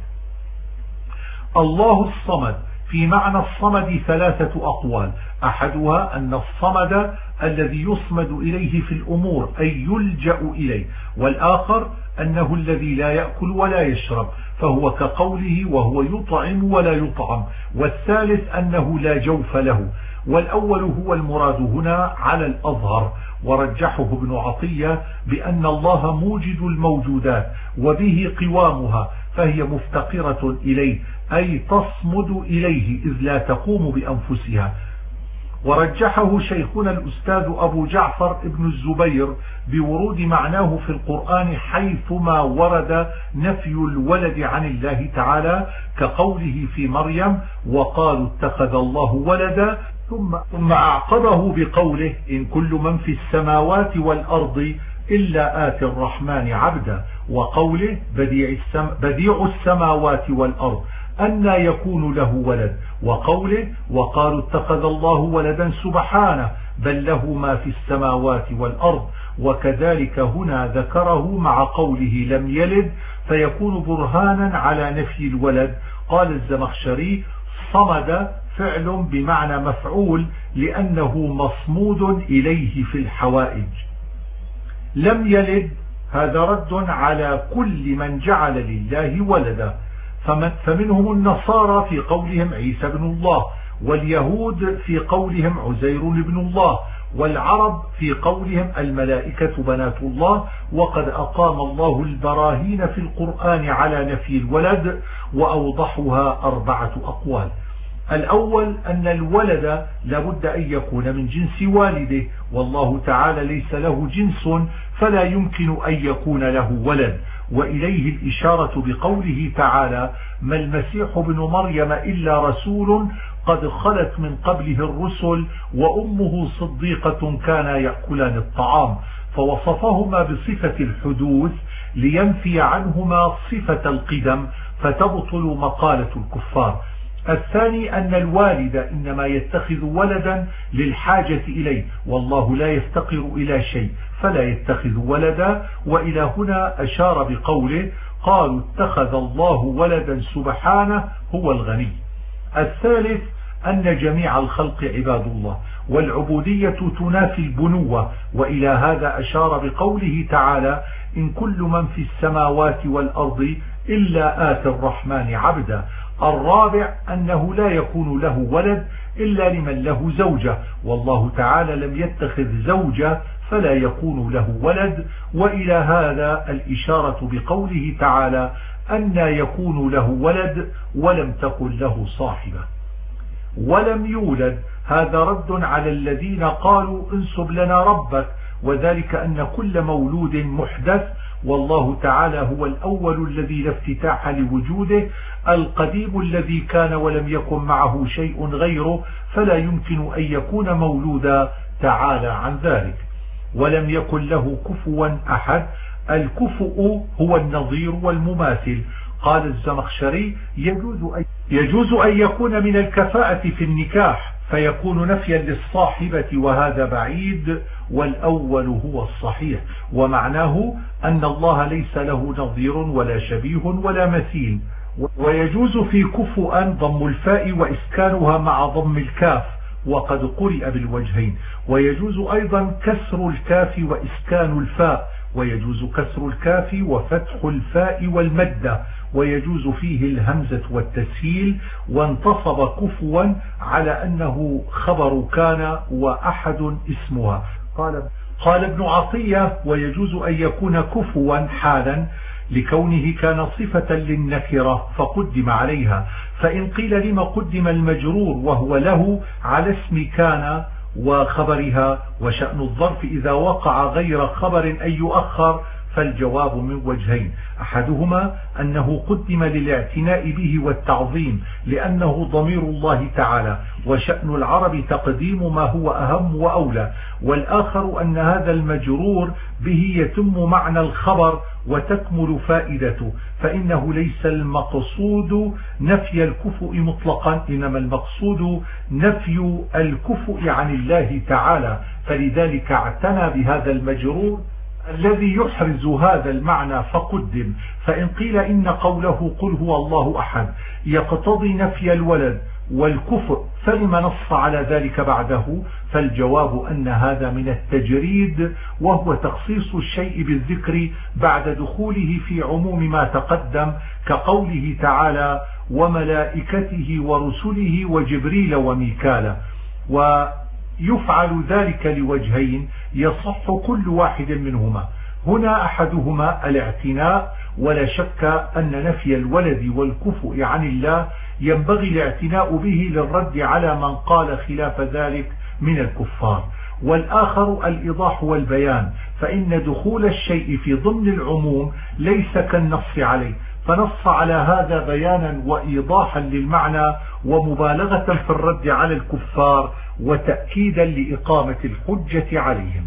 الله الصمد. في معنى الصمد 3 أقوال، أحدها أن الصمد الذي يصمد إليه في الأمور أي يلجأ إليه، والآخر أنه الذي لا يأكل ولا يشرب فهو كقوله وهو يطعم ولا يطعم. والثالث أنه لا جوف له. والأول هو المراد هنا على الأظهر، ورجحه ابن عطية بأن الله موجد الموجودات وبه قوامها، فهي مفتقرة إليه أي تصمد إليه إذ لا تقوم بأنفسها. ورجحه شيخنا الأستاذ أبو جعفر ابن الزبير بورود معناه في القرآن حيثما ورد نفي الولد عن الله تعالى، كقوله في مريم وقالوا اتخذ الله ولدا، ثم أعقبه بقوله إن كل من في السماوات والأرض إلا آتي الرحمن عبدا، وقوله بديع السماوات والأرض أنى يكون له ولد، وقوله وقالوا اتخذ الله ولدا سبحانه بل له ما في السماوات والأرض. وكذلك هنا ذكره مع قوله لم يلد فيكون برهانا على نفي الولد. قال الزمخشري صمد فعل بمعنى مفعول لأنه مصمود إليه في الحوائج. لم يلد هذا رد على كل من جعل لله ولدا، فمنهم النصارى في قولهم عيسى بن الله، واليهود في قولهم عزير بن الله، والعرب في قولهم الملائكة بنات الله. وقد أقام الله البراهين في القرآن على نفي الولد، وأوضحها 4 أقوال. الأول أن الولد لابد أن يكون من جنس والده، والله تعالى ليس له جنس فلا يمكن أن يكون له ولد. وإليه الإشارة بقوله تعالى ما المسيح ابن مريم إلا رسول قد خلت من قبله الرسل وأمه صديقة كانا يأكلان الطعام، فوصفهما بصفة الحدوث لينفي عنهما صفة القدم فتبطل مقالة الكفار. الثاني أن الوالد إنما يتخذ ولدا للحاجة إليه، والله لا يفتقر إلى شيء فلا يتخذ ولدا. وإلى هنا أشار بقوله قالوا اتخذ الله ولدا سبحانه هو الغني. الثالث أن جميع الخلق عباد الله، والعبودية تنافي البنوة، وإلى هذا أشار بقوله تعالى إن كل من في السماوات والأرض إلا آتي الرحمن عبدا. الرابع أنه لا يكون له ولد إلا لمن له زوجة، والله تعالى لم يتخذ زوجة فلا يكون له ولد. وإلى هذا الإشارة بقوله تعالى أن يكون له ولد ولم تكن له صاحبة. ولم يولد هذا رد على الذين قالوا انسب لنا ربك، وذلك أن كل مولود محدث، والله تعالى هو الأول الذي لا افتتاح لوجوده، القديم الذي كان ولم يكن معه شيء غيره، فلا يمكن أن يكون مولودا تعالى عن ذلك. ولم يكن له كفوا أحد. الكفؤ هو النظير والمماثل. قال الزمخشري يجوز أن يكون من الكفاءة في النكاح، فيكون نفيا للصاحبة وهذا بعيد، والأول هو الصحيح. ومعناه أن الله ليس له نظير ولا شبيه ولا مثيل. ويجوز في كفؤا ضم الفاء وإسكانها مع ضم الكاف، وقد قرئ بالوجهين. ويجوز أيضا كسر الكاف وإسكان الفاء، ويجوز كسر الكاف وفتح الفاء والمدة، ويجوز فيه الهمزة والتسهيل. وانتصب كفوا على أنه خبر كان وأحد اسمها. قال ابن عطية: ويجوز أن يكون كفوا حالا لكونه كان صفة للنكرة فقدم عليها. فإن قيل لما قدم المجرور وهو له على اسم كان وخبرها، وشأن الظرف إذا وقع غير خبر أن يؤخر، فالجواب من وجهين: أحدهما أنه قدم للاعتناء به والتعظيم لأنه ضمير الله تعالى، وشأن العرب تقديم ما هو أهم وأولى. والآخر أن هذا المجرور به يتم معنى الخبر وتكمل فائدته، فإنه ليس المقصود نفي الكفء مطلقا، إنما المقصود نفي الكفء عن الله تعالى، فلذلك اعتنى بهذا المجرور الذي يحرز هذا المعنى فقدم. فإن قيل إن قوله قل هو الله أحد يقتضي نفي الولد والكفء، فلم نص على ذلك بعده؟ فالجواب أن هذا من التجريد، وهو تخصيص الشيء بالذكر بعد دخوله في عموم ما تقدم، كقوله تعالى: وملائكته ورسله وجبريل وميكال. ويفعل ذلك لوجهين يصح كل واحد منهما. هنا أحدهما الاعتناء، ولا شك أن نفي الولد والكفء عن الله ينبغي الاعتناء به للرد على من قال خلاف ذلك من الكفار. والآخر الإيضاح والبيان، فإن دخول الشيء في ضمن العموم ليس كالنص عليه، فنص على هذا بيانا وإيضاحا للمعنى ومبالغة في الرد على الكفار وتأكيدا لإقامة الحجة عليهم.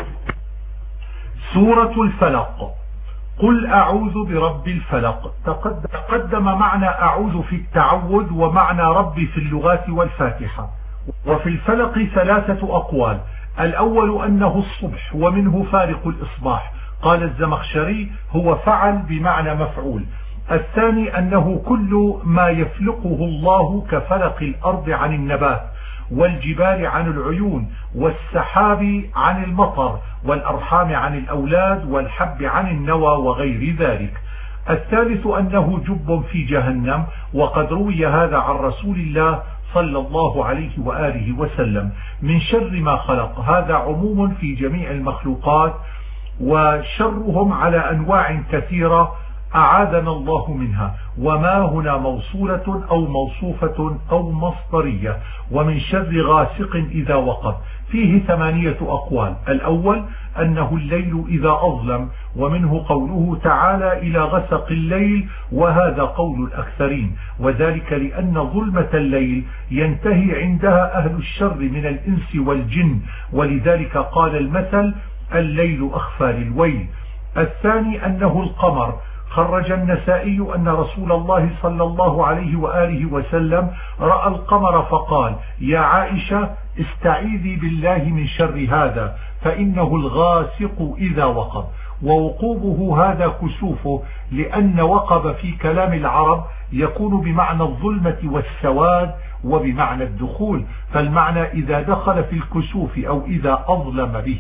سورة الفلق. قل أعوذ برب الفلق. تقدم معنى أعوذ في التعوذ ومعنى ربي في اللغات والفاتحة. وفي الفلق 3 أقوال: الأول أنه الصبح ومنه فارق الإصباح، قال الزمخشري هو فعل بمعنى مفعول. الثاني أنه كل ما يفلقه الله كفلق الأرض عن النبات، والجبال عن العيون، والسحاب عن المطر، والأرحام عن الأولاد، والحب عن النوى وغير ذلك. الثالث أنه جب في جهنم، وقد روي هذا عن رسول الله صلى الله عليه وآله وسلم: من شر ما خلق. هذا عموم في جميع المخلوقات، وشرهم على أنواع كثيرة أعاذنا الله منها، وما هنا موصولة أو موصوفة أو مصدرية. ومن شر غاسق إذا وقب، فيه 8 أقوال: الأول أنه الليل إذا أظلم، ومنه قوله تعالى: إلى غسق الليل، وهذا قول الأكثرين، وذلك لأن ظلمة الليل ينتهي عندها أهل الشر من الإنس والجن، ولذلك قال المثل: الليل أخفى للويل. الثاني أنه القمر، خرج النسائي أن رسول الله صلى الله عليه وآله وسلم رأى القمر فقال: يا عائشة استعيذي بالله من شر هذا، فإنه الغاسق إذا وقب. ووقوبه هذا كسوفه، لأن وقب في كلام العرب يكون بمعنى الظلمة والسواد وبمعنى الدخول، فالمعنى إذا دخل في الكسوف أو إذا أظلم به.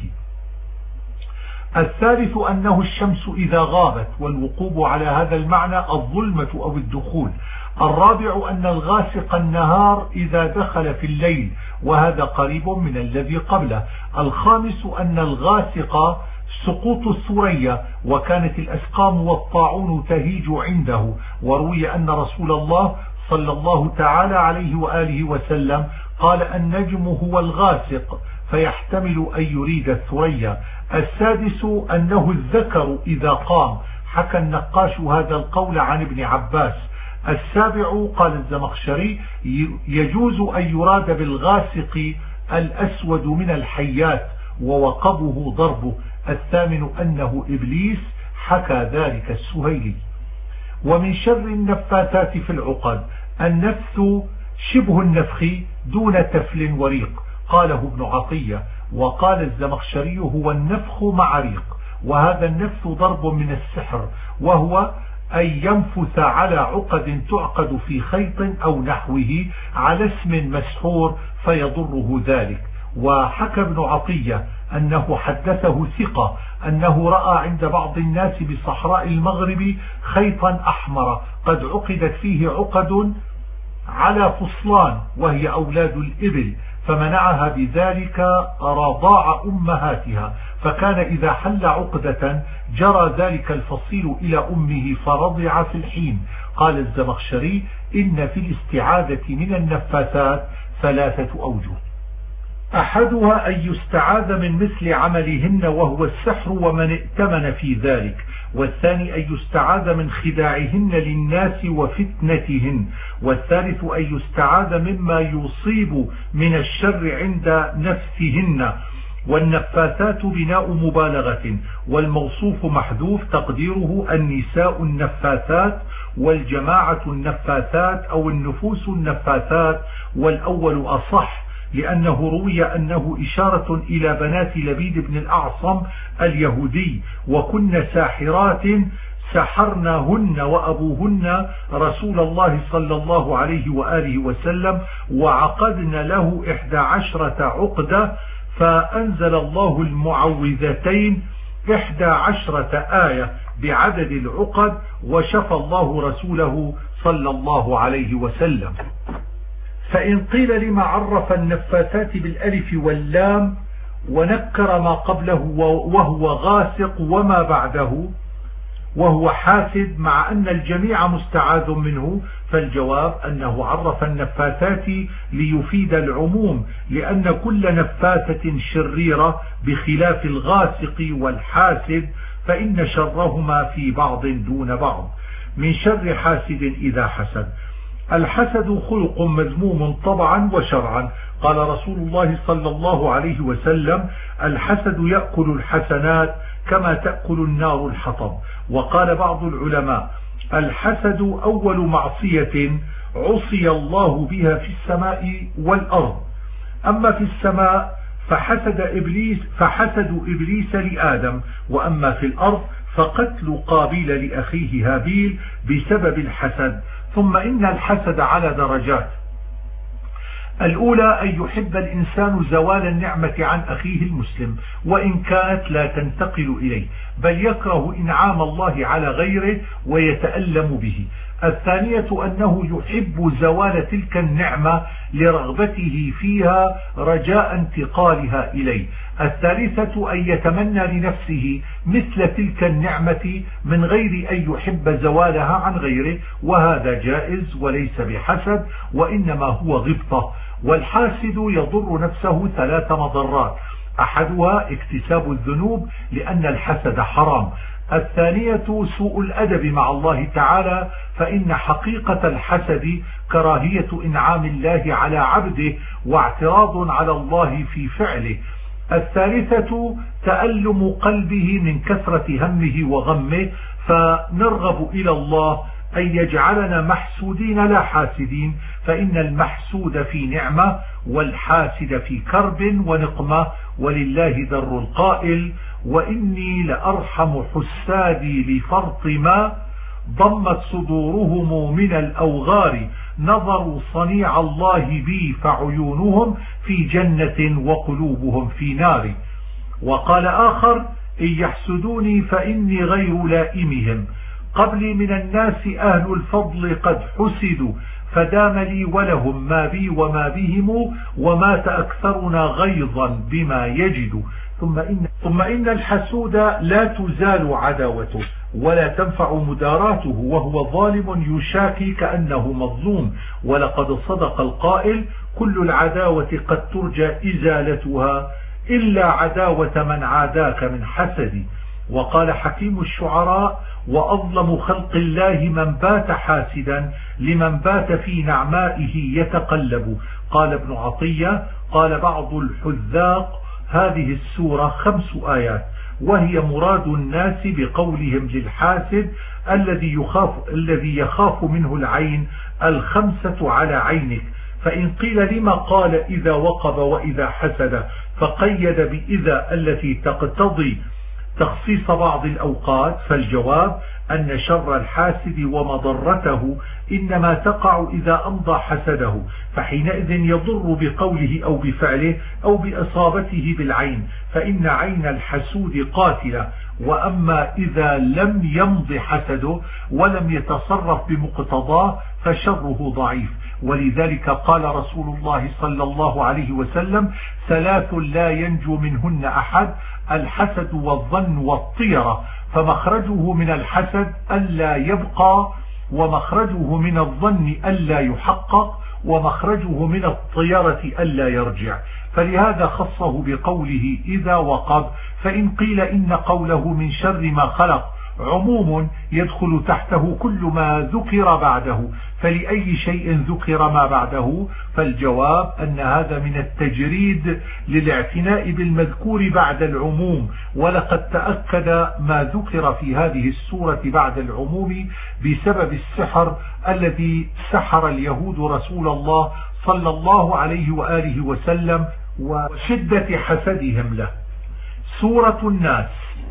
الثالث أنه الشمس إذا غابت، والوقوب على هذا المعنى الظلمة أو الدخول. الرابع أن الغاسق النهار إذا دخل في الليل، وهذا قريب من الذي قبله. الخامس أن الغاسق سقوط الثريا، وكانت الأسقام والطاعون تهيج عنده، وروي أن رسول الله صلى الله تعالى عليه وآله وسلم قال: النجم هو الغاسق، فيحتمل أن يريد الثريا. السادس أنه الذكر إذا قام، حكى النقاش هذا القول عن ابن عباس. السابع قال الزمخشري: يجوز أن يراد بالغاسق الأسود من الحيات، ووقبه ضربه. الثامن أنه إبليس، حكى ذلك السهيلي. ومن شر النفاثات في العقد، النفث شبه النفخ دون تفل وريق، قاله ابن عطية. وقال الزمخشري هو النفخ مع ريق، وهذا النفث ضرب من السحر، وهو أن ينفث على عقد تعقد في خيط أو نحوه على اسم مسحور فيضره ذلك. وحكى ابن عطية أنه حدثه ثقة أنه رأى عند بعض الناس بصحراء المغرب خيطا أحمر قد عقدت فيه عقد على فصلان وهي أولاد الإبل، فمنعها بذلك رضاع أمهاتها، فكان إذا حل عقدة جرى ذلك الفصيل إلى أمه فرضع في الحين. قال الزمخشري إن في الاستعاذة من النفاثات 3 أوجه: أحدها أن يستعاذ من مثل عملهن وهو السحر ومن ائتمن في ذلك، والثاني أن يستعاذ من خداعهن للناس وفتنتهن، والثالث أن يستعاذ مما يصيب من الشر عند نفسهن. والنفاثات بناء مبالغة، والموصوف محذوف تقديره النساء النفاثات والجماعة النفاثات أو النفوس النفاثات، والأول أصح لأنه روي أنه إشارة إلى بنات لبيد بن الأعصم اليهودي، وكن ساحرات سحرناهن وأبوهن رسول الله صلى الله عليه وآله وسلم، وعقدن له 11 عقدة، فأنزل الله المعوذتين 11 آية بعدد العقد، وشفى الله رسوله صلى الله عليه وسلم. فإن قيل لما عرف النفاثات بالألف واللام ونكر ما قبله وهو غاسق وما بعده وهو حاسد مع أن الجميع مستعاذ منه، فالجواب أنه عرف النفاثات ليفيد العموم، لأن كل نفاثة شريرة بخلاف الغاسق والحاسد، فإن شرهما في بعض دون بعض. من شر حاسد إذا حسد. الحسد خلق مذموم طبعا وشرعا، قال رسول الله صلى الله عليه وسلم: الحسد يأكل الحسنات كما تأكل النار الحطب. وقال بعض العلماء: الحسد أول معصية عصي الله بها في السماء والأرض. أما في السماء فحسد إبليس لآدم، وأما في الأرض فقتل قابيل لأخيه هابيل بسبب الحسد. ثم إن الحسد على درجات: الأولى أن يحب الإنسان زوال النعمة عن أخيه المسلم وإن كانت لا تنتقل إليه، بل يكره إنعام الله على غيره ويتألم به. الثانية أنه يحب زوال تلك النعمة لرغبته فيها رجاء انتقالها إليه. الثالثة أن يتمنى لنفسه مثل تلك النعمة من غير أن يحب زوالها عن غيره، وهذا جائز وليس بحسد وإنما هو غبطة. والحاسد يضر نفسه 3 مضرات: أحدها اكتساب الذنوب لأن الحسد حرام، الثانية سوء الأدب مع الله تعالى، فإن حقيقة الحسد كراهية إنعام الله على عبده واعتراض على الله في فعله، الثالثة تألم قلبه من كثرة همه وغمه، فنرغب إلى الله أن يجعلنا محسودين لا حاسدين، فإن المحسود في نعمة والحاسد في كرب ونقمة، ولله در القائل: وإني لأرحم حسادي لفرط ما ضمت صدورهم من الأوغار، نظروا صنيع الله بي فعيونهم في جنة وقلوبهم في نار. وقال آخر: إن يحسدوني فإني غير لائمهم، قبلي من الناس أهل الفضل قد حسدوا، فدام لي ولهم ما بي وما بهم، ومات أكثرنا غيظا بما يجد. ثم إن الحسود لا تزال عداوته ولا تنفع مداراته، وهو ظالم يشاكي كأنه مظلوم. ولقد صدق القائل: كل العداوة قد ترجى إزالتها إلا عداوة من عاداك من حسد. وقال حكيم الشعراء: وأظلم خلق الله من بات حاسدا لمن بات في نعمائه يتقلب. قال ابن عطية: قال بعض الحذاق: هذه السورة 5 آيات، وهي مراد الناس بقولهم للحاسد الذي يخاف منه العين 5 على عينك، فإن قيل لما قال إذا وقب وإذا حسد فقيد بإذا التي تقتضي تخصيص بعض الأوقات، فالجواب أن شر الحاسد ومضرته إنما تقع إذا أمضى حسده، فحينئذ يضر بقوله أو بفعله أو بإصابته بالعين، فإن عين الحسود قاتلة. وأما إذا لم يمض حسده ولم يتصرف بمقتضاه فشره ضعيف. ولذلك قال رسول الله صلى الله عليه وسلم: ثلاث لا ينجو منهن أحد: الحسد والظن والطيرة، فمخرجه من الحسد ألا يبقى، ومخرجه من الظن ألا يحقق، ومخرجه من الطيرة ألا يرجع. فلهذا خصه بقوله إذا وقب. فإن قيل إن قوله من شر ما خلق عموم يدخل تحته كل ما ذكر بعده، فلأي شيء ذكر ما بعده؟ فالجواب أن هذا من التجريد للاعتناء بالمذكور بعد العموم، ولقد تأكد ما ذكر في هذه السورة بعد العموم بسبب السحر الذي سحر اليهود رسول الله صلى الله عليه وآله وسلم وشدة حسدهم له. سورة الناس: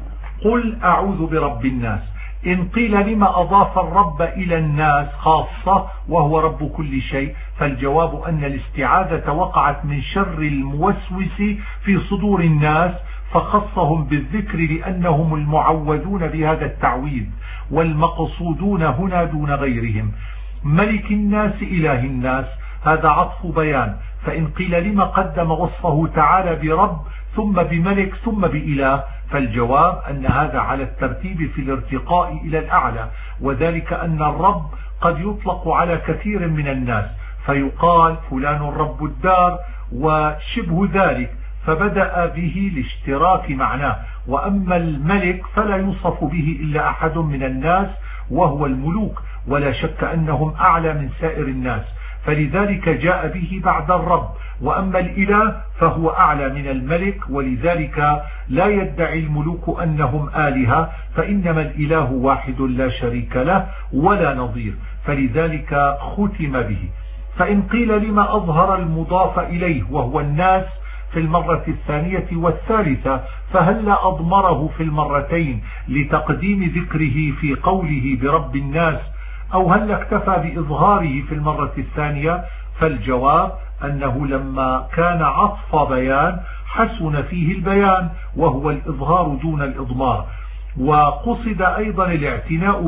قل أعوذ برب الناس. إن قيل لما أضاف الرب إلى الناس خاصة وهو رب كل شيء؟ فالجواب أن الاستعاذة وقعت من شر الموسوس في صدور الناس، فخصهم بالذكر لأنهم المعوذون بهذا التعويذ، والمقصودون هنا دون غيرهم. ملك الناس إله الناس، هذا عطف بيان. فإن قيل لما قدم وصفه تعالى برب ثم بملك ثم بإله؟ فالجواب أن هذا على الترتيب في الارتقاء إلى الأعلى، وذلك أن الرب قد يطلق على كثير من الناس، فيقال فلان رب الدار وشبه ذلك، فبدأ به لاشتراك معناه. وأما الملك فلا يوصف به إلا أحد من الناس وهو الملوك، ولا شك أنهم أعلى من سائر الناس، فلذلك جاء به بعد الرب. وأما الإله فهو أعلى من الملك، ولذلك لا يدعي الملوك أنهم آلهة، فإنما الإله واحد لا شريك له ولا نظير، فلذلك ختم به. فإن قيل لما أظهر المضاف إليه وهو الناس في المرة الثانية والثالثة، فهل أضمره في المرتين لتقديم ذكره في قوله برب الناس، أو هل اكتفى بإظهاره في المرة الثانية؟ فالجواب أنه لما كان عطف بيان حسن فيه البيان، وهو الإظهار دون الإضمار. وقصد أيضا الاعتناء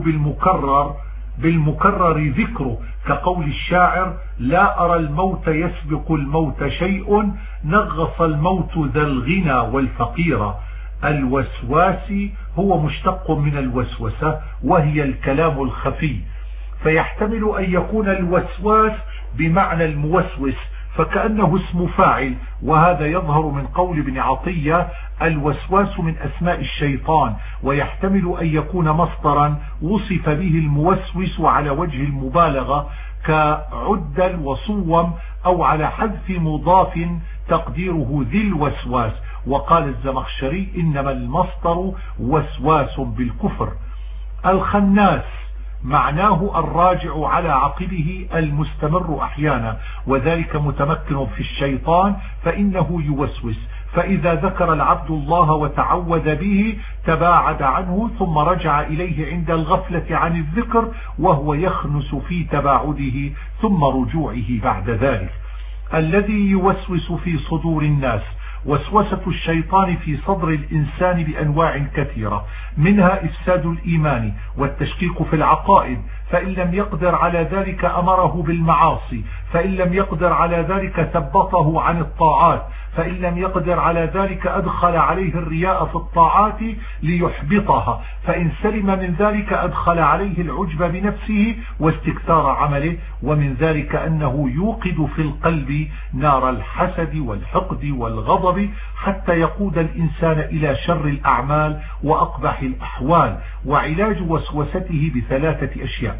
بالمكرر ذكره، كقول الشاعر: لا أرى الموت يسبق الموت شيء، نغص الموت ذا الغنى والفقير. الوسواس هو مشتق من الوسوسة، وهي الكلام الخفي، فيحتمل أن يكون الوسواس بمعنى الموسوس، فكأنه اسم فاعل، وهذا يظهر من قول ابن عطية: الوسواس من أسماء الشيطان. ويحتمل أن يكون مصدرا وصف به الموسوس على وجه المبالغة كعدل وصوم، أو على حذف مضاف تقديره ذي الوسواس. وقال الزمخشري: إنما المصدر وسواس بالكفر. الخناس معناه الراجع على عقبه المستمر أحيانا، وذلك متمكن في الشيطان فإنه يوسوس، فإذا ذكر العبد الله وتعوذ به تباعد عنه ثم رجع إليه عند الغفلة عن الذكر، وهو يخنس في تباعده ثم رجوعه بعد ذلك. الذي يوسوس في صدور الناس: وسوسة الشيطان في صدر الإنسان بأنواع كثيرة، منها إفساد الإيمان والتشكيك في العقائد، فإن لم يقدر على ذلك أمره بالمعاصي، فإن لم يقدر على ذلك ثبطه عن الطاعات، فإن لم يقدر على ذلك أدخل عليه الرياء في الطاعات ليحبطها، فإن سلم من ذلك أدخل عليه العجب بنفسه واستكثار عمله. ومن ذلك أنه يوقد في القلب نار الحسد والحقد والغضب حتى يقود الإنسان إلى شر الأعمال وأقبح الأحوال. وعلاج وسوسته بثلاثة أشياء: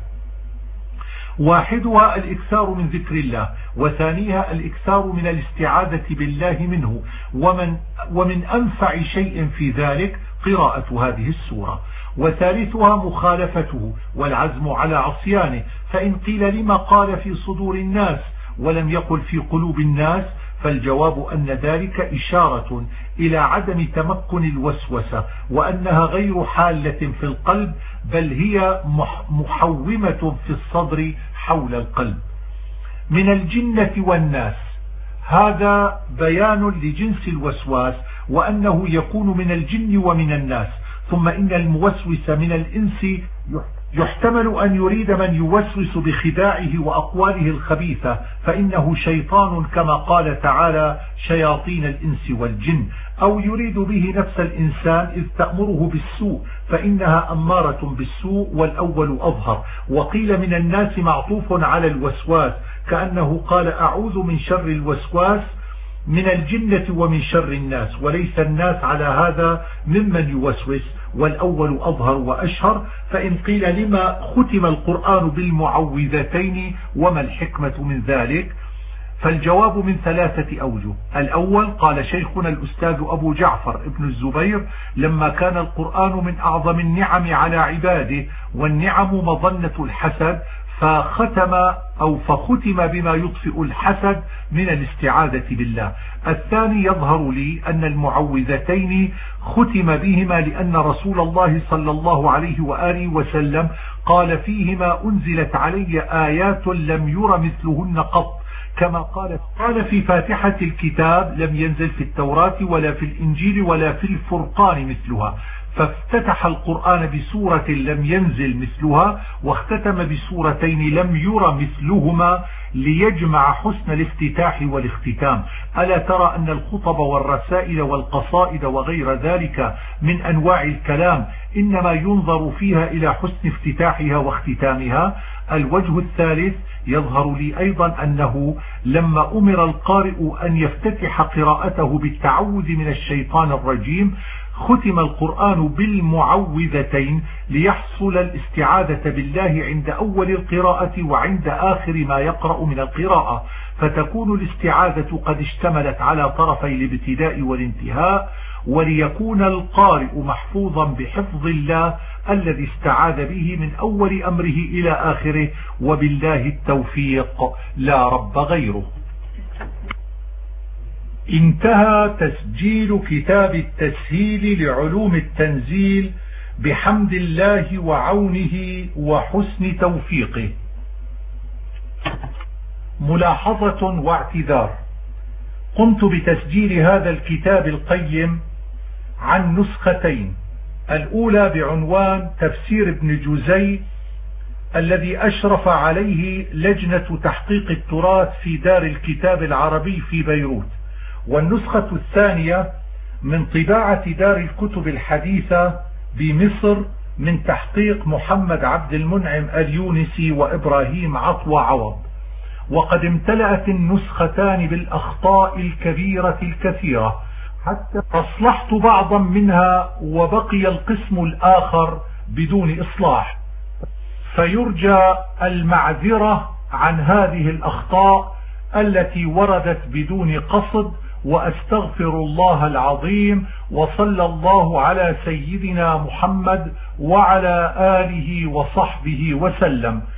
واحدها الإكثار من ذكر الله، وثانيها الإكثار من الاستعاذة بالله منه، ومن أنفع شيء في ذلك قراءة هذه السورة، وثالثها مخالفته والعزم على عصيانه. فإن قيل لما قال في صدور الناس ولم يقل في قلوب الناس، فالجواب أن ذلك إشارة إلى عدم تمكن الوسوسة، وأنها غير حالة في القلب، بل هي محومة في الصدر حول القلب. من الجنة والناس، هذا بيان لجنس الوسواس، وأنه يكون من الجن ومن الناس. ثم إن الموسوس من الإنس يحتمل أن يريد من يوسوس بخداعه وأقواله الخبيثة، فإنه شيطان كما قال تعالى شياطين الإنس والجن، أو يريد به نفس الإنسان إذ تأمره بالسوء فإنها أمارة بالسوء، والأول أظهر. وقيل من الناس معطوف على الوسواس، كأنه قال أعوذ من شر الوسواس من الجنة ومن شر الناس، وليس الناس على هذا ممن يوسوس، والأول أظهر وأشهر. فإن قيل لما ختم القرآن بالمعوذتين وما الحكمة من ذلك، فالجواب من 3 أوجه. الأول، قال شيخنا الأستاذ أبو جعفر ابن الزبير: لما كان القرآن من أعظم النعم على عباده، والنعم مظنة الحسد، فختم بما يطفئ الحسد من الاستعاذة بالله. الثاني، يظهر لي أن المعوذتين ختم بهما لأن رسول الله صلى الله عليه وآله وسلم قال فيهما: أنزلت علي آيات لم ير مثلهن قط، كما قال في فاتحة الكتاب: لم ينزل في التوراة ولا في الإنجيل ولا في الفرقان مثلها. فافتتح القرآن بسورة لم ينزل مثلها، واختتم بسورتين لم ير مثلهما، ليجمع حسن الافتتاح والاختتام. ألا ترى أن الخطب والرسائل والقصائد وغير ذلك من أنواع الكلام إنما ينظر فيها إلى حسن افتتاحها واختتامها؟ الوجه الثالث، يظهر لي أيضا أنه لما أمر القارئ أن يفتتح قراءته بالتعوذ من الشيطان الرجيم، ختم القرآن بالمعوذتين ليحصل الاستعاذة بالله عند أول القراءة وعند آخر ما يقرأ من القراءة، فتكون الاستعاذة قد اشتملت على طرفي الابتداء والانتهاء، وليكون القارئ محفوظا بحفظ الله الذي استعاذ به من أول أمره إلى آخره، وبالله التوفيق لا رب غيره. انتهى تسجيل كتاب التسهيل لعلوم التنزيل بحمد الله وعونه وحسن توفيقه. ملاحظة واعتذار: قمت بتسجيل هذا الكتاب القيم عن نسختين، الأولى بعنوان تفسير ابن جوزي الذي أشرف عليه لجنة تحقيق التراث في دار الكتاب العربي في بيروت، والنسخة الثانية من طباعة دار الكتب الحديثة بمصر من تحقيق محمد عبد المنعم اليونسي وإبراهيم عطوة عوض. وقد امتلأت النسختان بالأخطاء الكبيرة الكثيرة حتى أصلحت بعضا منها، وبقي القسم الآخر بدون إصلاح، فيرجى المعذرة عن هذه الأخطاء التي وردت بدون قصد، وأستغفر الله العظيم، وصلى الله على سيدنا محمد وعلى آله وصحبه وسلم.